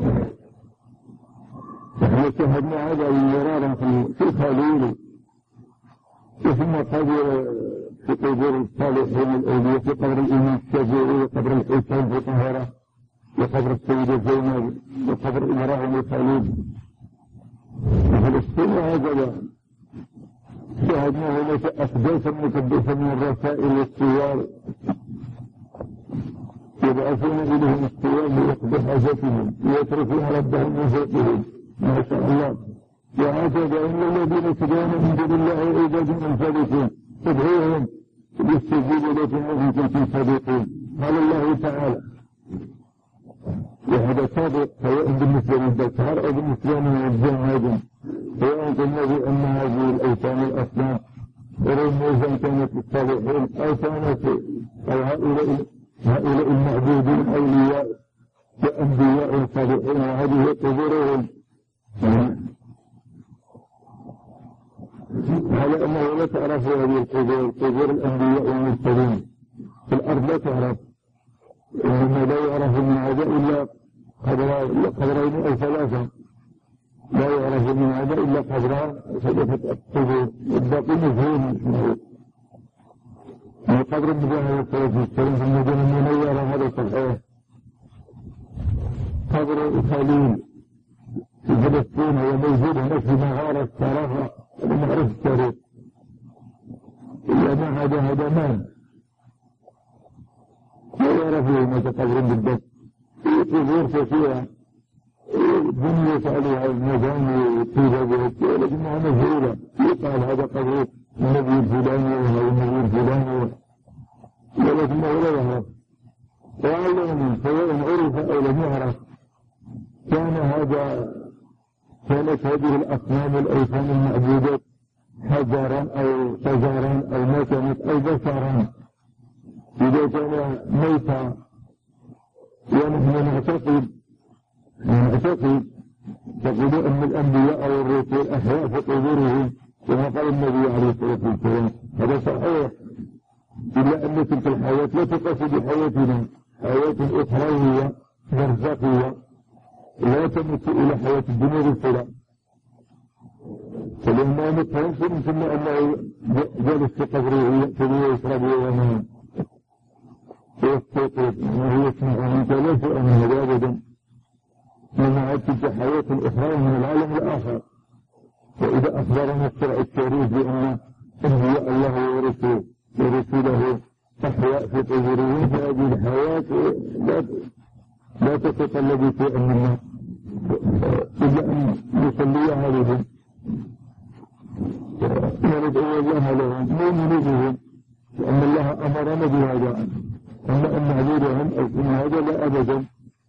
Speaker 1: نحن شاهدنا هذا مرارا في خليل، ثم قد قبور الصالحين الأولياء، في قبر الإمام الشافعي، وقبر الحسين في القاهرة، وقبر السيدة زينب، وقبر إبراهيم الخليل. فلسطين هكذا شاهدنا هناك أحداثا مقدسة من الرسائل والصور يبعثون إليهم الصيام ليقضوا حاجتهم ويتركون ربهم من فوقهم، ما شاء الله. وهكذا إن الذين تدعون من دون الله عباد أمثالكم تدعوهم ليستجيبوا لكم وإن كنتم صادقين. قال الله تعالى، وهذا صادق سواء بالنسبة للبشر أو بالنسبة للجماد، سواء قلنا بأن هذه الأوثان الأصنام رموزا كانت الصالحين أو كانت أو هؤلاء هؤلاء المعبودين أولياء وأنبياء صالحين، وهذه قبورهم على أنه لا تعرف هذه القبور، قبور الأنبياء والمرسلين في الأرض لا تعرف، إنما لا يعرف من هذا إلا قبرين أو ثلاثة، لا يعرف من هذا إلا قبران ثلاثة قبور، والباقي مجهول اسمه. من قبر النبي عليه الصلاة والسلام في المدينة المنورة هذا صحيح. قبر الخليل في فلسطين هو موجود هناك في مغارة الصرافة، هذا معروف التاريخ، إلا ما هذا هذا مان لا يعرف هناك قبر بالضبط. في قبور كثيرة بنيت عليها المباني والطيبة ولكنها مجهولة، يقال هذا قبر النبي الفلاني وهذا النبي الفلاني، ولكنه لا يعرف. وعلم سواء عرف أو لم يعرف، كان هذا كانت هذه الأصنام الأوثان المعبودات حجرا أو شجرا أو ما كانت أو بشرا، إذا كان ميتا ونحن نعتقد نعتقد تقول أن الأنبياء أو الرسل أحياء في قبورهم كما قال النبي عليه الصلاة والسلام، هذا صحيح، إلا أن تلك الحياة لا تقاس بحياتنا، حياة أخروية برزخية لا تمت إلى حياة الدنيا بالصلاة. فلما نتهم ثم أنه جالس في قبره يأكل ويشرب وينام ويستيقظ وهو يسمع منك لا شيء من هذا أبدا، لأنها تلك حياة أخرى من العالم الآخر. وإذا أخبرنا الشرع الشريف بأن أنبياء الله ورسوله ورسوله أحياء في قبورهم، فهذه الحياة لا لا تتطلب شيئا منا إلا أن نصليها لهم وندعو الله لهم لا نريدهم، لأن الله أمرنا بهذا، أما أن نعبدهم أو إن هذا لا أبدا.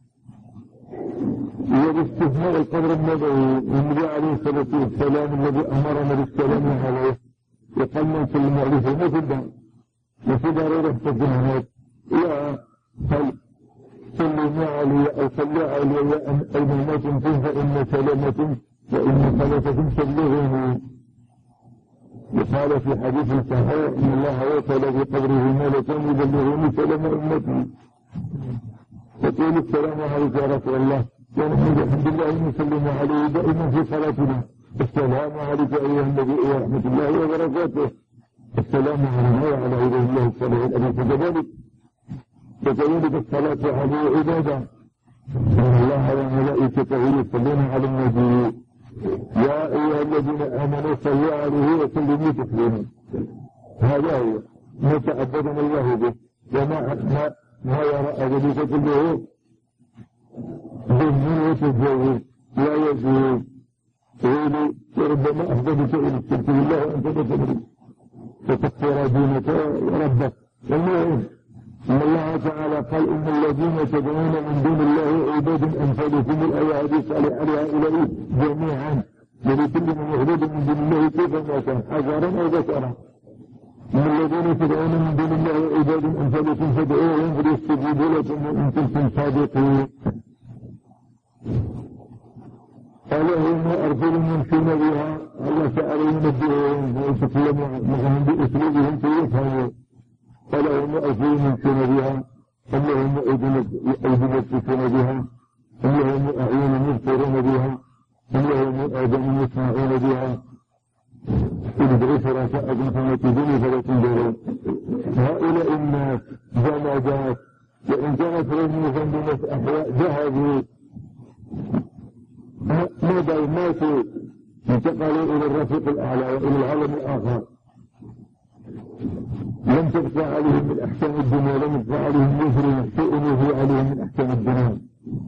Speaker 1: وباستثناء القبر النبوي النبي عليه الصلاة والسلام الذي أمرنا بالسلام عليه، وقال من سلم عليه فما في الدار وفي ضرورة تجنهات، لا قال سلموا علي أو صلوا علي أينما كنتم فإن سلامة وإن صلاتكم تبلغني. وقال في حديث صحيح إن الله وكل في قبره ملكا يبلغني سلام أمتي، فقول السلام عليك يا رسول الله، ونحن الحمد لله نسلم عليه دائما في صلاتنا، السلام عليك أيها النبي ورحمة الله وبركاته، السلام علينا وعلى عباد الله الصالحين. أليس كذلك؟ وكذلك الصلاة عليه عبادة، إن الله وملائكته يصلون على النبي يا أيها الذين آمنوا صلوا عليه وسلموا تسليما. هذا هو ما تعبدنا الله به، وما ما ما يرى ذلك كله ذهن وتجاوز لا يجوز. وربما أفضل شيء الشرك بالله وأنت لا تدري فتكفر دينك وربك. والله إن الله تعالى قال إن الذين تدعون من دون الله عباد أمثالكم، الآية هذه صالح على هؤلاء جميعا، ولكل من يعبد من دون الله كيف ما كان حجرا أو بشرا. إن الذين تدعون من دون الله عباد أمثالكم فادعوهم فليستجيبوا لكم وإن كنتم صادقين. قال هم أرسل يمشون بها، الله تعالى ينبئهم ويتكلموا معهم بأسلوبهم فيفهموا. قال هم أرسل يمشون بها، أم لهم أيدي يبطشون بها، أم لهم أعين يبصرون بها، أم لهم آذان يسمعون بها. ادعوا شركاءكم ثم كيدوني فلا تنظرون. الأعلى وإلى العالم الآخر. لم تبقى عليهم من أحكام الدنيا، لم يبقى عليهم يجري شيء يجري عليهم من أحكام الدنيا.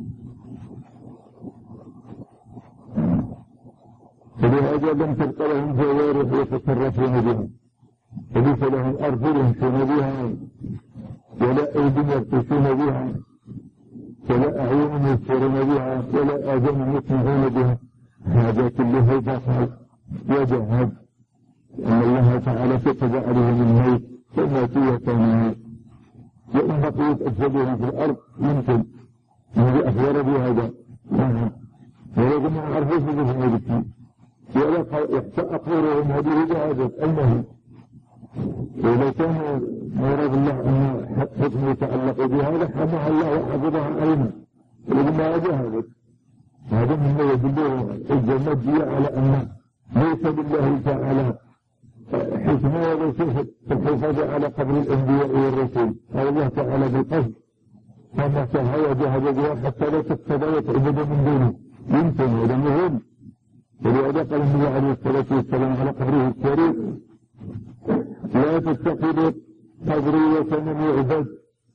Speaker 1: فلهذا لم تبقى لهم جوارح يتصرفون بها، فليس لهم أرجل يمشون بها، ولا أيدي يبطشون بها، ولا أعين يبصرون بها، ولا آذان يسمعون بها. هذا كله باطل وجهل، أن الله تعالى كتب عليهم الموت فماتوا وكانوا، وإن بقيت أجسادهم في الأرض يمكن الذي أخبر بهذا، ولكن ما عرفوش بهم ذلك، ولا يحتى أقرارهم هذه بهذا أنه ولو كان مراد الله أن حكم يتعلق بهذا حماها الله وحفظها علينا، ولكن ما جاهدت. هذا مما يدل الجمادية على أن ليس بالله تعالى حكمة ولا شيء في الحفاظ على قبر الأنبياء والرسل، قال الله تعالى بالقصد فما سهى وجهد بها حتى لا تفسد وتعبد من دونه، يمكن هذا مهم. ولهذا قال النبي عليه الصلاة والسلام على قبره الشريف: لا تتخذوا قبري وثنا يعبد،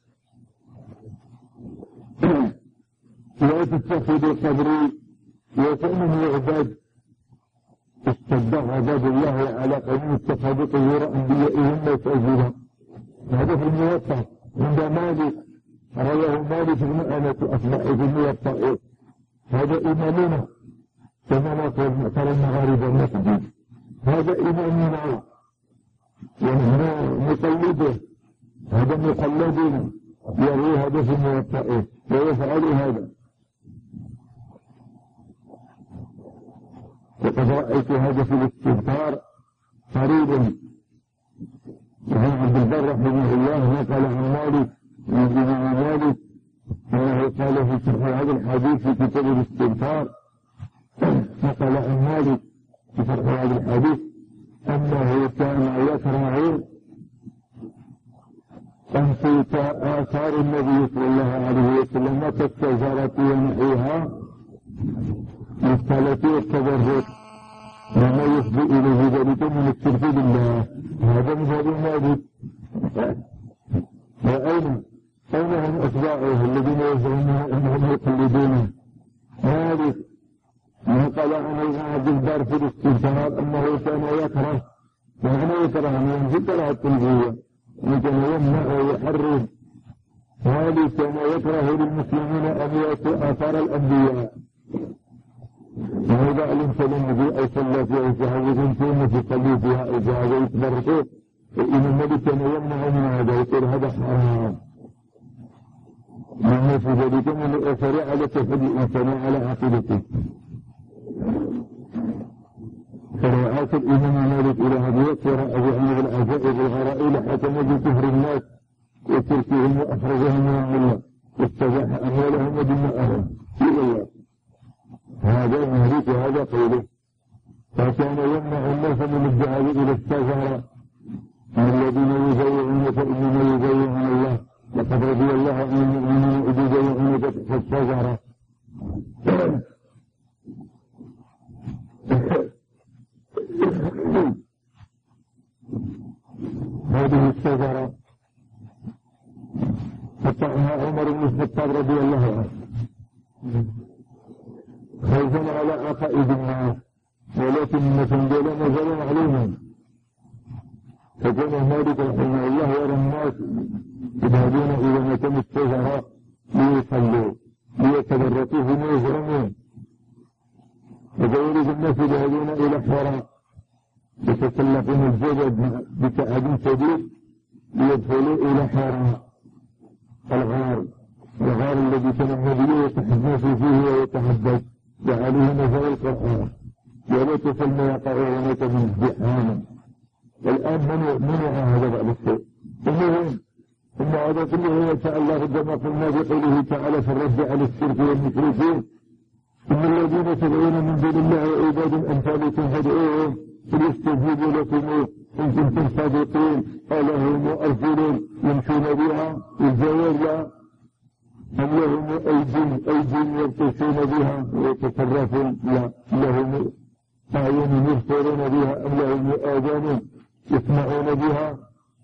Speaker 1: لا تتخذوا قبري وثنا يعبد. استبدأ غضب الله على قوم اتخذوا قبور أنبيائهم مساجدا. هذا في الموطأ عند مالك، رواه مالك بن أنس أصبح في الموطأ. هذا إمامنا كما نقول ترى المغاربة المسجد، هذا إمامنا ونحن نقلده، هذا مقلدنا يروي هذا في الموطأ ويفعل هذا. وقد رأيت هذا في الاستغفار قريبا. وعن عبد البر رحمه الله نقل عن مالك من إمام مالك أنه قال في شرح هذا الحديث في كتاب الاستغفار، نقل عن مالك في شرح هذا الحديث أنه كان يكره تنسيق آثار النبي صلى الله عليه وسلم كالشجرة ونحوها مسألة التبرك وما يفضي إليه ذلك من الشرك بالله. هذا مذهب مالك. وأين أين هم أتباعه الذين يزعمون أنهم يقلدونه؟ مالك نقل عن عبد البر في الاستغفار أنه كان يكره، وأنا يكره أن ينزل كره التنزيه، كان يمنع ويحرم. مالك كان يكره للمسلمين أن يأتوا آثار الأنبياء. وإذا الإنسان النبي أو صلى فيها وجهه ثم في صلي فيها أو جهه يتبركه، فإن الملك كان يمنع من هذا يقول هذا حرام. مما في ذلك من الأثر على توحيد الإنسان على عقيدته. فرعاة الإمام مالك إلى هذا الوقت ورأى أن العجائب والغرائب حكم بكفر الناس وتركهم وأخرجهم من الملة واستباح أموالهم ودماءهم إلى الله. هذا مالك هذا قوله. فكان يمنع الناس من الذهاب إلى الشجرة من الذين يبايعون فإنما يبايعون الله، لقد رضي الله عن المؤمنين إذ يبايعونك تحت الشجرة. هذه الشجرة قطعها عمر بن الخطاب رضي الله عنه خوفا على عقائد الناس، ولكن المسنجل نزل عليهم. فكان مالك رحمه الله يرى الناس يذهبون إلى مكان الشجرة ليصلوا ليتبركوا فيما يزعمون، وكذلك الناس يذهبون إلى حراء يتسلقون الجبل بتعب شديد ليدخلوا إلى حراء الغار، الغار الذي كان النبي يتحدث فيه ويتحدث وعليه نزل القرآن وليس ما يقعون من ازدحاما. والآن منع هذا بعد الشيء. المهم إن هذا كله يشاء الله كما قلنا بقوله تعالى في الرد على الشرك والمشركين: إن الذين تدعون من دون الله عباد أمثالكم فادعوهم فليستجيبوا لكم إن كنتم صادقين. ألهم أرجل يمشون بها الزوال أم لهم أيدي أيدي يبطشون بها ويتصرفون؟ لا، لهم أعين يبصرون بها أم لهم آذان يسمعون بها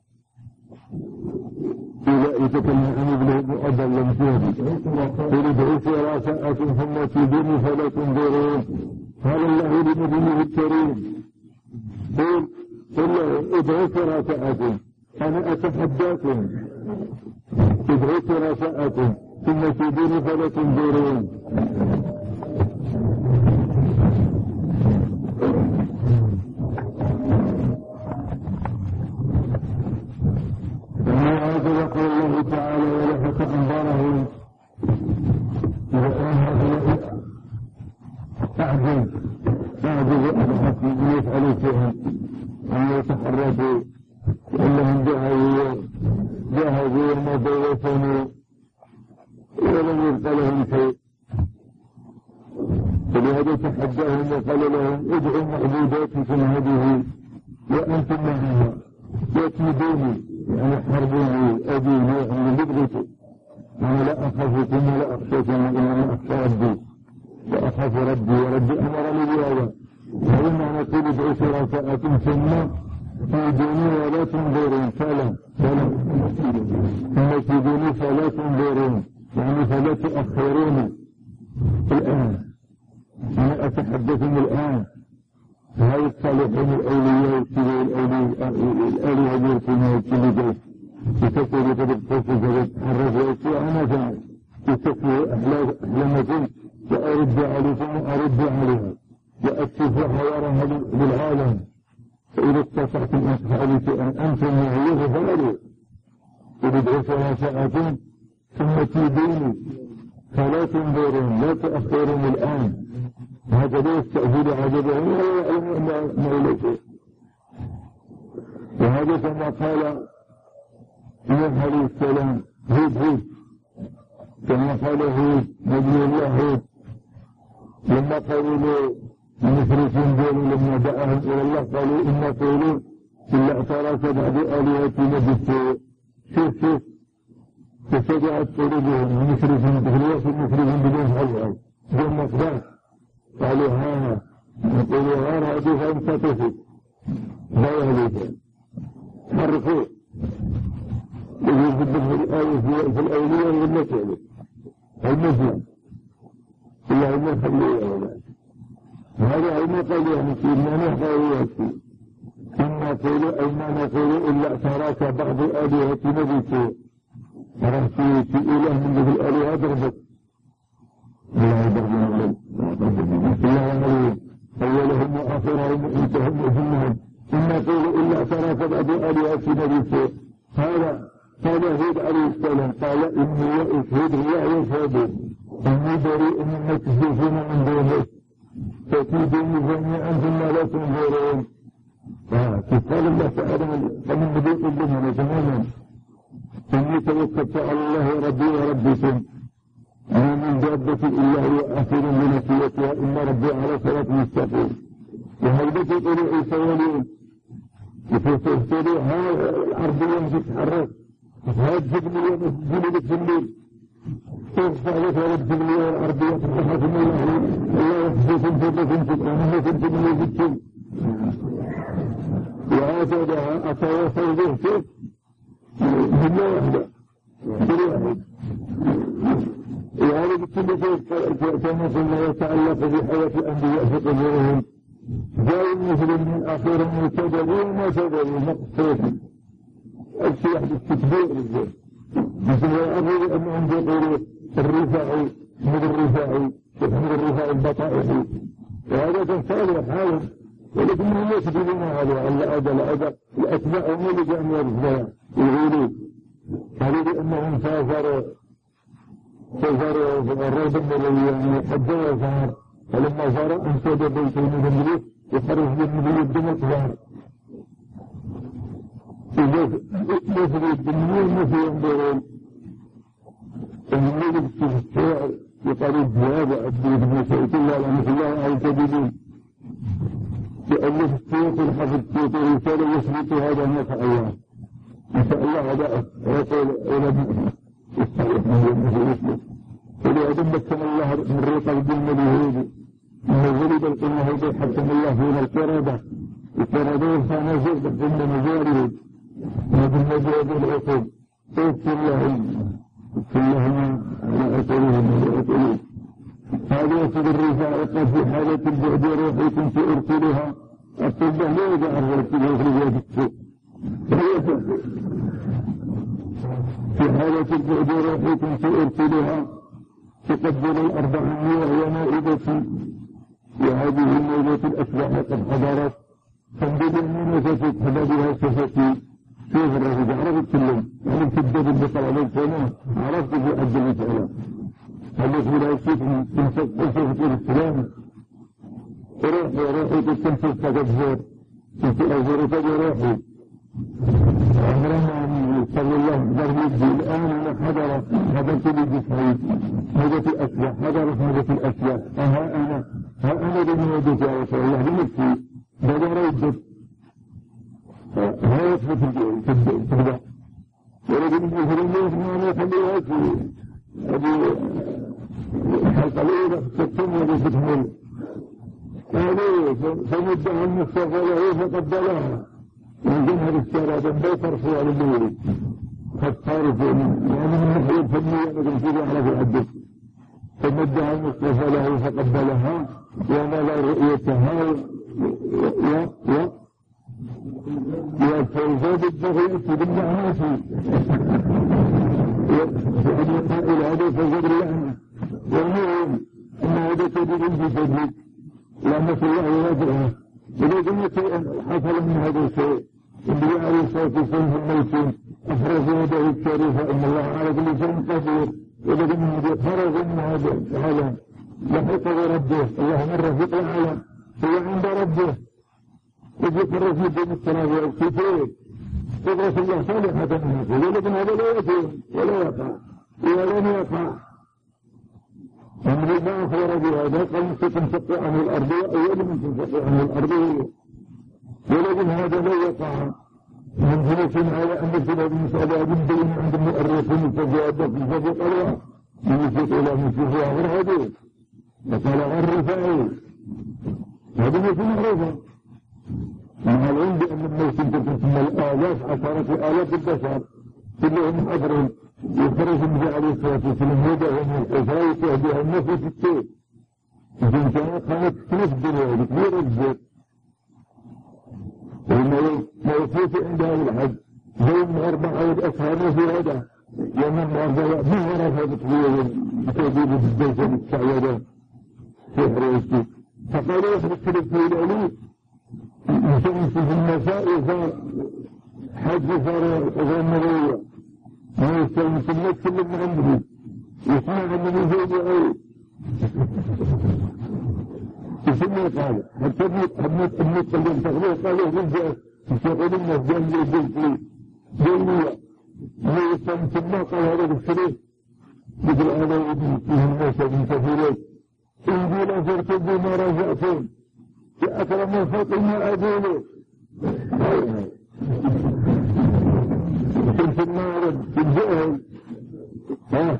Speaker 1: أولئك كالأنعام بل هم أضل من سبيل قل ادعوا شركاءكم ثم كيدوني فلا تنظرون قال الله لنبيه الكريم قل قل ادعوا شركاءكم أنا أتحداكم ادعوا شركاءكم ثم كيدوني فلا تنظرون وقال الله تعالى ولحق أنظاره أعجز أعجز أبحث من يفعلوا شيئا أن يتحركوا لأنهم جاهزوا جاهزوا ومضوا وصنوا ولم يبقى لهم شيء فلهذا تحداهم وقال لهم ادعوا معبوداتكم هذه وأنتم معها يكيدوني يعني حربوني أديني أن يبغتوا أنا لا أخافكم ولا أخشاكم إنما أخشى ربي وأخاف ربي وربي أمرني بهذا فلما نقول ادعوا شركاءكم ثم كيدوني ولا تنظرون فلا فلا ثم كيدوني فلا تنظرون يعني فلا تؤخرون الآن أنا أتحدثهم الآن هاي الصالحين الأولياء والسبيل الأولياء الآلهة يرسلون والسبيل يتكفوا بقدر قصة تتحرك ويسوع أنا فعل يتكفوا أحلامكم وأرد عليكم وأرد عليها وأكشف حوارها بالعالم فإذا استطعتم أن تفعلوا شيئا أنتم معيه فعلوا ادعوا شركاءكم ثم كيدوني فلا تنظرون لا تؤخرون الآن هكذا يستأذن عجبهم ولا يعلم ما إليه وهذا كما قال نوح عليه السلام هود هود كما قال هود نبي الله هود لما قالوا له المشركين دول لما دعاهم إلى الله قالوا إن قولوا إلا اعتراك بعد آلهتنا بالسوء شوف شوف تشجعت قلوبهم المشركين بخلوات المشركين بدون حلوة دون مقدار قالوا ها نقولوا ها هذه فانت تفيد لا يهليك حرقوا يجب في الآية في الأولياء والمسألة المسلم اللهم خليه يا ولاد هذا علم قال يعني سيدنا نوح قالوا يكفي إن نقول أي ما نقول إلا اعتراك بعض آلهتنا بسوء فرحتي في إله من ذي الآلهة ضربت الله يبارك الله يعلم أولهم وآخرهم وإنتهم وجنهم إن نقول إلا اعتراك بعض آلهتنا بسوء هذا قال هود عليه السلام قال إني وأشهد الله يشهد إني بريء مما تشركون من دونه فكيدوني جميعا ثم لا تنظرون فقال الله تعالى فمن بديق الدنيا تماما إني توكلت على الله ربي وربكم ما من دابة إلا هو آخر بنصيتها إن ربي على صراط مستقيم وهيبة طلوع الصوالين وتستطيع هذا الأرضية تتحرك هذا جبنية جنوبك في الليل ترفع لك هذا الجبنية والأرضية تتحرك من الله الله يحفظكم فضلكم سبحانه وتنتم يجدكم وهكذا أتواصل به كيف بالله وحده بالواحد وهذا بالكل كما قلنا يتعلق بحياة الأنبياء في قبورهم جاء المسلم من آخرهم يتدروا وما تدروا مقصوصا الشيء يحدث تكبير للذات مثل يعرض أنهم يقولوا الرفاعي من الرفاعي من الرفاعي البطائحي وهذا كان صالح حاول ولكنهم يكذبون عليه أن لا أدى لا أدى الأتباع هم اللي جاءوا يرفضون يقولوا قالوا بأنهم سافروا سافروا في الروض النبوي يعني حجوا وسافر فلما صار انسد بيت المدنية يخرج بالنبي الدم الكبار مثل الدنيا مثل ينظرون النبي في الشعر يقال جواب أبدي بن سعيد الله على مثل الله على الكبيرين يألف السيوط الحفظ السيوط الرسالة يثبت هذا ما شاء الله ما شاء الله هذا يقول علماء الصحيح من يمه يسلم ولهذا بكم الله من ريق الجنة اليهودي إن ولد القمة هيدا حكم الله فينا القردة القردة والخنازير بقمنا مجارد نجم مجارد العقوب اغفر لهم اغفر لهم على عقولهم وعلى عقولهم هذا يصد الرفاقة في حالة البعد روحكم سأرسلها الصبح لا يجعل رسل يخرج السوق في حالة البعد روحكم سأرسلها تقدر الأربعين وهي مائدة وهذه المائدة الأسبوع قد حضرت فانبدأ من نفسك حبابها سفتي كيف الرجل عرفت كلهم يعني تبدأ بالبطل عليك هنا عرفت في أجل المسألة هل يقول لا يشوف تمسك أسفة الإسلام روحي روحي تستمسك تجزر انت أزورك روحي أمرنا صلى الله عليه وسلم الآن أنا حضر حضرت لي جسعي هذا في الأسلح حضرت هذا في الأسلح ها أنا ها أنا بمودك يا رسول الله بنفسي بدأ ردت ها يثبت تبدأ ولكن يقول الله ما يخليها في هذه الحلقة الأولى تتم وتتحمل قالوا فمدها المصطفى له فقبلها من جمهر الشارع دنبي ترفوا على الليل فاختاروا يعني من نحو الفنية مثل كده على في الحدث فمدها المصطفى له فقبلها ونال رؤيتها يا يا يا فوزاد الضغيث بالنعاسي يعني قائل هذا فوزاد اللعنة والمهم أن هذا كبير الجسد لأن في الله يراجعه إذا كان شيئا حصل من هذا الشيء النبي عليه الصلاة والسلام في الموت أفرز يده الشريفة إن الله على كل شيء قدير إذا كان النبي خرج من هذا العالم لحق بربه الله مرة في العالم هو عند ربه يذكر في بين السلام والكتاب قدرة الله صالحة منه ولكن هذا لا يكون ولا يقع ولن يقع ومن ما أخبر بهذا قال ستنشق عنه الأرض أول من تنشق عنه الأرض ولكن هذا لا يقع من هناك على أن السبب المسألة جدا عند المؤرخين فجاءت في الفجر قالوا من يسيط إلى مسيحها غير هذه وقال غير رفاعي هذا يكون معروفا مع العلم بأن الموسم تقسم الآلاف عشرات آلاف البشر كلهم حضرهم يخرج النبي عليه الصلاة والسلام هذا من الحفاية تهديها الناس في السيف إذن كانت كانت ثلاث دنيا كبير الزيت وما يفوت عندها الحج بين أربعة والأسهر في هذا يوم الأربعاء ما عرف هذا الطويل بتهديد الدوسة بالسعيادة في حريستي فقالوا يخرج في العلي يسمى في المساء صار حج صار غير نبوية ما يستوي في النفس اللي من عنده يسمع أنه يزيد أي يسمى قال حتى ابنت ابنت اللي انتقلوه قالوا رجع يشغل الناس جال لي جلت لي جال لي ما يستوي في الله قال هذا بالسرير مثل أنا ابن فيه الناس ابن كثيرات إنجي لا فرتدوا ما رجعتون أكرم الخلق ما أقوله في المعرض في الجهل ها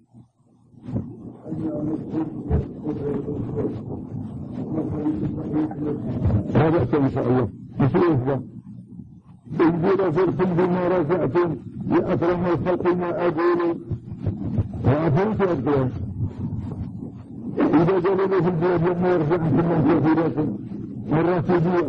Speaker 1: هذا إن شاء الله يصير إذا إنجيل فرتم بما رفعتم لأكرم الخلق ما أقوله وعفوت أقوله إذا جلبوا في البلاد لما يرجعون في المنكفرات الرافضية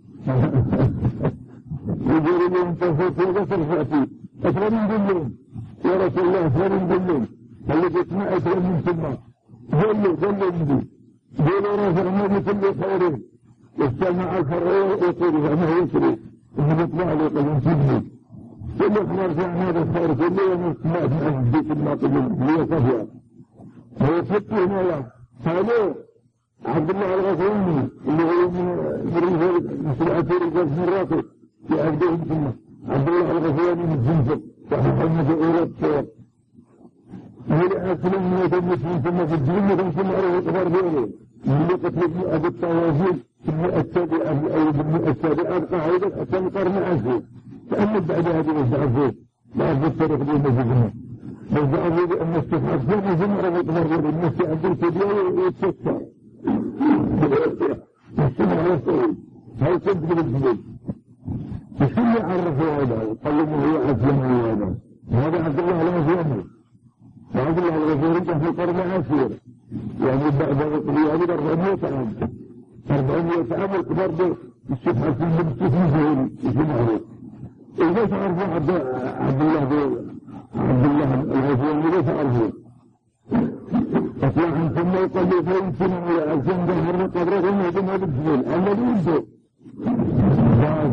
Speaker 1: يقول لهم تفوتوا غسر فأتي أكرم من دلهم يا رسول الله أكرم من دلهم هل جسمع أكرم من ثم ظلوا ظلوا من دي قولوا رفعنا بكل خير استمع الفرعي يقول فأنه يسري إنه يطلع لي قلن سبني كل احنا رفعنا هذا الخير كله ونسمع من أجل بيت الله قلن لي صفيا ويفتح هنا قالوا عبد الله الغزواني اللي هو من مثل أثير الجلس من راتب في أبدهم ثم عبد الله الغزواني من جنسك وحمد أوراد صور هل أسلم من يتمس من ثم في الجنة ثم أروه إخبار بينه من قتل أبو التوازين ثم السابع أو ثم السابع أبقى عيدا أسلم قرن أسفل تأمد بعد هذه الزعفين لا أفضل الطريق دون مجمع بس أريد أن نستفعل ثم ثم أروه إخبار بينه الناس عندهم تبيعه ويتشكر السمع يسأل هل صدق بالجبل وشو يعرفوا هذا يقلبوا هو أسلم هذا هذا عبد الله الغفور وعبد الله الغفور انت في قرن عشير يعني بعد رياض أربعمائة عام أربعمائة عام برضه الشبهة في المستفيدين يسمعوا إذا تعرفوا عبد الله عبد الله الغفور إذا تعرفوا أطلعهم ثم يقلوا فيمكن إلى أجسام ظهر قبرهم هدم هذا الجبل الذي ينزل بعد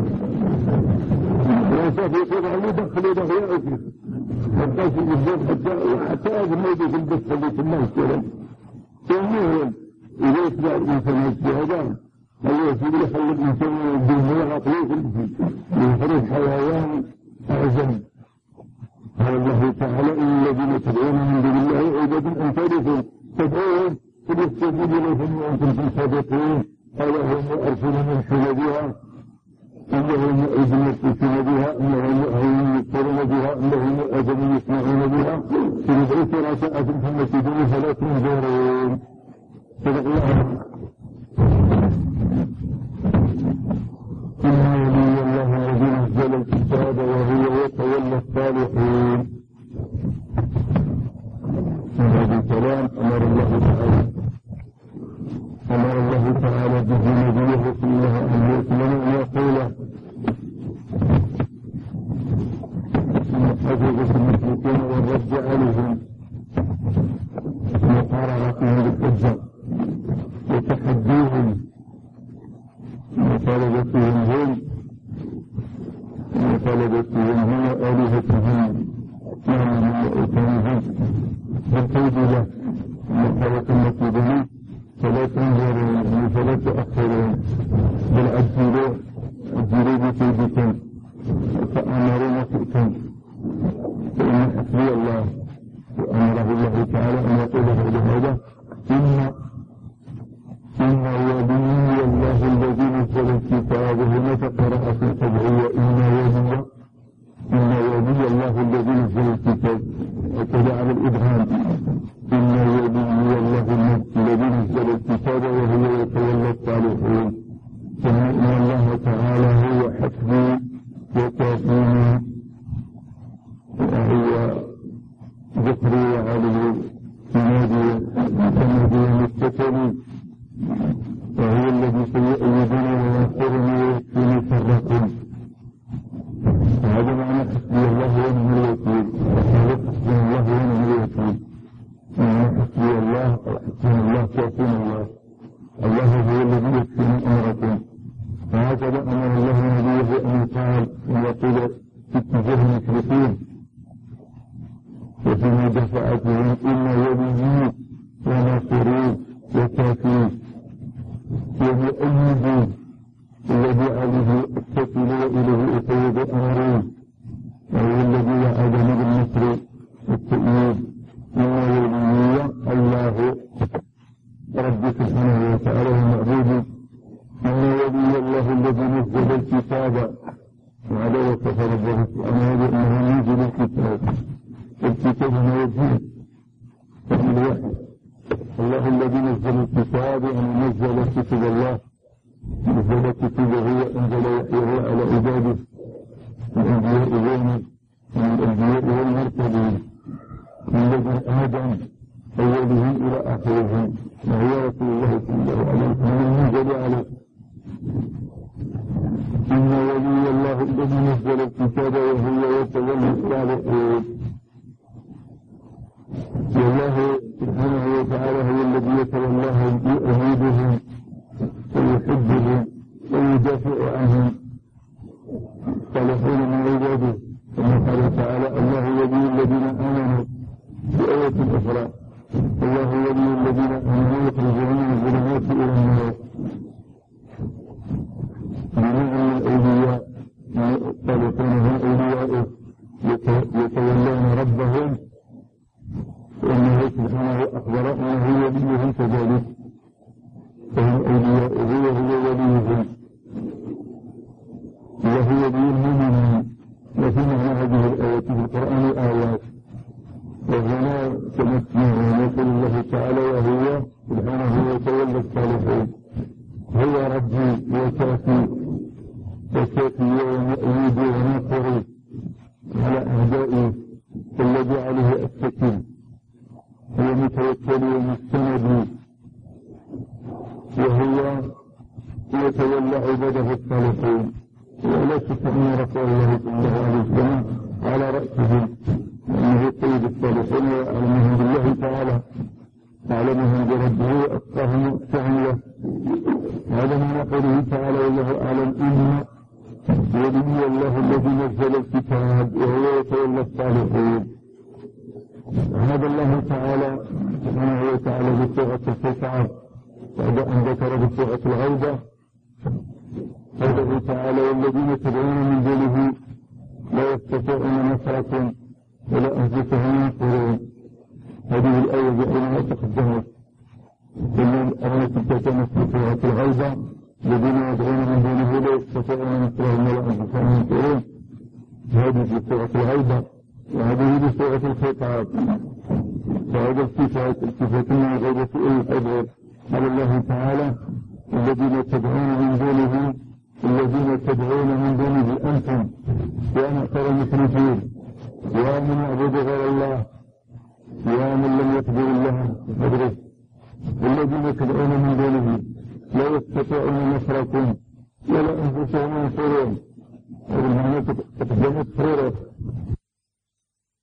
Speaker 1: وصف يقول عليه دخلوا دخلوا حتى في الجبل حتى حتى أجمعوا في البث في الناس كذا يوميهم إذا يتبع الإنسان الشهداء الله يسير يخلي الإنسان الدنيا عقليه يخرج حيوان أعزم قال الله تعالى إن الذين تدعون من دون الله عباد أمثالكم تدعوهم فليستجيبوا لكم وأنتم صادقون قال هم أرسل من حلبها إنهم أيدي يكتشون بها إنهم أهل يكترون بها إنهم أجل يسمعون بها فندعوا فراساءكم ثم تدعوا فلا تنظرون صدق الله إن ولي الله الذي نزل الكتاب وهو يتولى الصالحين هذا الكلام أمر الله تعالى أمر الله تعالى به نبيه صلى الله عليه وسلم أن يقول حفظة المشركين والرد عليهم مقارعتهم بالحجة وتحديهم مطالبتهم هم مطالبتهم هم آلهتهم نعم من أوتانهم بالقيد له مطالبة المطلوبين فلا تنظرون فلا تأخرون بل أجلوا أجلوا بكيدكم فأمروا نفسكم فإن حسبي الله وأمره الله تعالى أن يقول هذا إن إن ولي الله الذي نزل الكتاب هنا فقرأت الطبعية إن ولي إن ولي الله الذي نزل الكتاب وكذا على الإبهام إن ولي الله الذي نزل الكتاب وهو يتولى الصالحين إن الله تعالى هو حسبي وكافيني وهو ذكري وعلي ينادي كنادي مستكلي وهو الذي سيؤيدني وينصرني ويكفيني شركم هذا معنى حسبي الله ونعم الوكيل هذا حسبي الله ونعم الوكيل معنى حسبي الله حسبي الله كافينا الله الله هو الذي يكفيني أمركم وهكذا أمر الله نبيه أن يقال أن يقول في اتجاه المشركين وفي مدافعتهم إن وليي وناصري وكافي ومؤيد الذي عليه أتكل وإليه أفيد أمري وهو الذي وعدني بالنصر والتأييد إن وليي الله رب سبحانه وتعالى ومعبودي إن ولي الله الذي نزل الكتاب وعلى وصف ربه سبحانه أنه نزل الكتاب الكتاب هو الدين الوحي الله الذي نزل الكتاب يعني نزل كتب الله نزل كتبه وأنزل وحيه على عباده الأنبياء والمرسلين من الأنبياء والمرسلين من لدن آدم أوله إلى آخره وهو رسول الله صلى الله عليه وسلم نزل عليه إن ولي الله الذي نزل الكتاب وهو يتولى الصالحين والله سبحانه وتعالى هو الذي يتولاهم يؤيدهم ويحبهم ويدافع عنهم الصالحين من عباده كما قال تعالى الله ولي الذين آمنوا بآية أخرى الله ولي الذين آمنوا يخرجون من الظلمات إلى النور بنعم الأولياء الصالحين هم أولياء يتولون ربهم وأنه سبحانه أخبر أنه وليهم كذلك فهم أولياؤه وهو وليهم وهو ولي المؤمنين وفي معنى هذه الآيات في القرآن آيات وهنا تمثل ونقول الله تعالى وهو سبحانه يتولى الصالحين وحجتي ومؤيدي وناصري على أعدائي الذي عليه أتكل هو متوكلي ومستندي وهو يتولى عباده الصالحين ولا شك أن رسول الله صلى الله عليه وسلم على رأسهم أنه سيد الصالحين ويعلمهم بالله تعالى أعلمهم بربه وأتقاهم وأخشعهم له. هذا من قوله تعالى والله أعلم إن ولي الله الذي نزل الكتاب وهو يتولى الصالحين. هذا الله تعالى سبحانه وتعالى بصيغة التسعة بعد أن ذكر بصيغة الغيبة قوله تعالى والذين تدعون من دونه لا يستطيعون نصركم ولا أنفسهم ينصرون. هذه الآية بأنها تقدمت إن الآية كانت بصيغة الغيبة الذين يدعون من دونه لا يستطيعون نصرهم ولا أنفسهم ينصرون. هذه بصيغة الغيبة وهذه بصيغة الخطاب. فهذا الصفات الصفات من الغيبة أيضا على الله تعالى الذين تدعون من دونه الذين تدعون من دونه أنتم يا معشر المشركين يا من يعبد غير الله يا من لم يقدر الله بقدره الذين تدعون من دونه لا يستطيعون نصركم ولا أنفسهم ينصرون.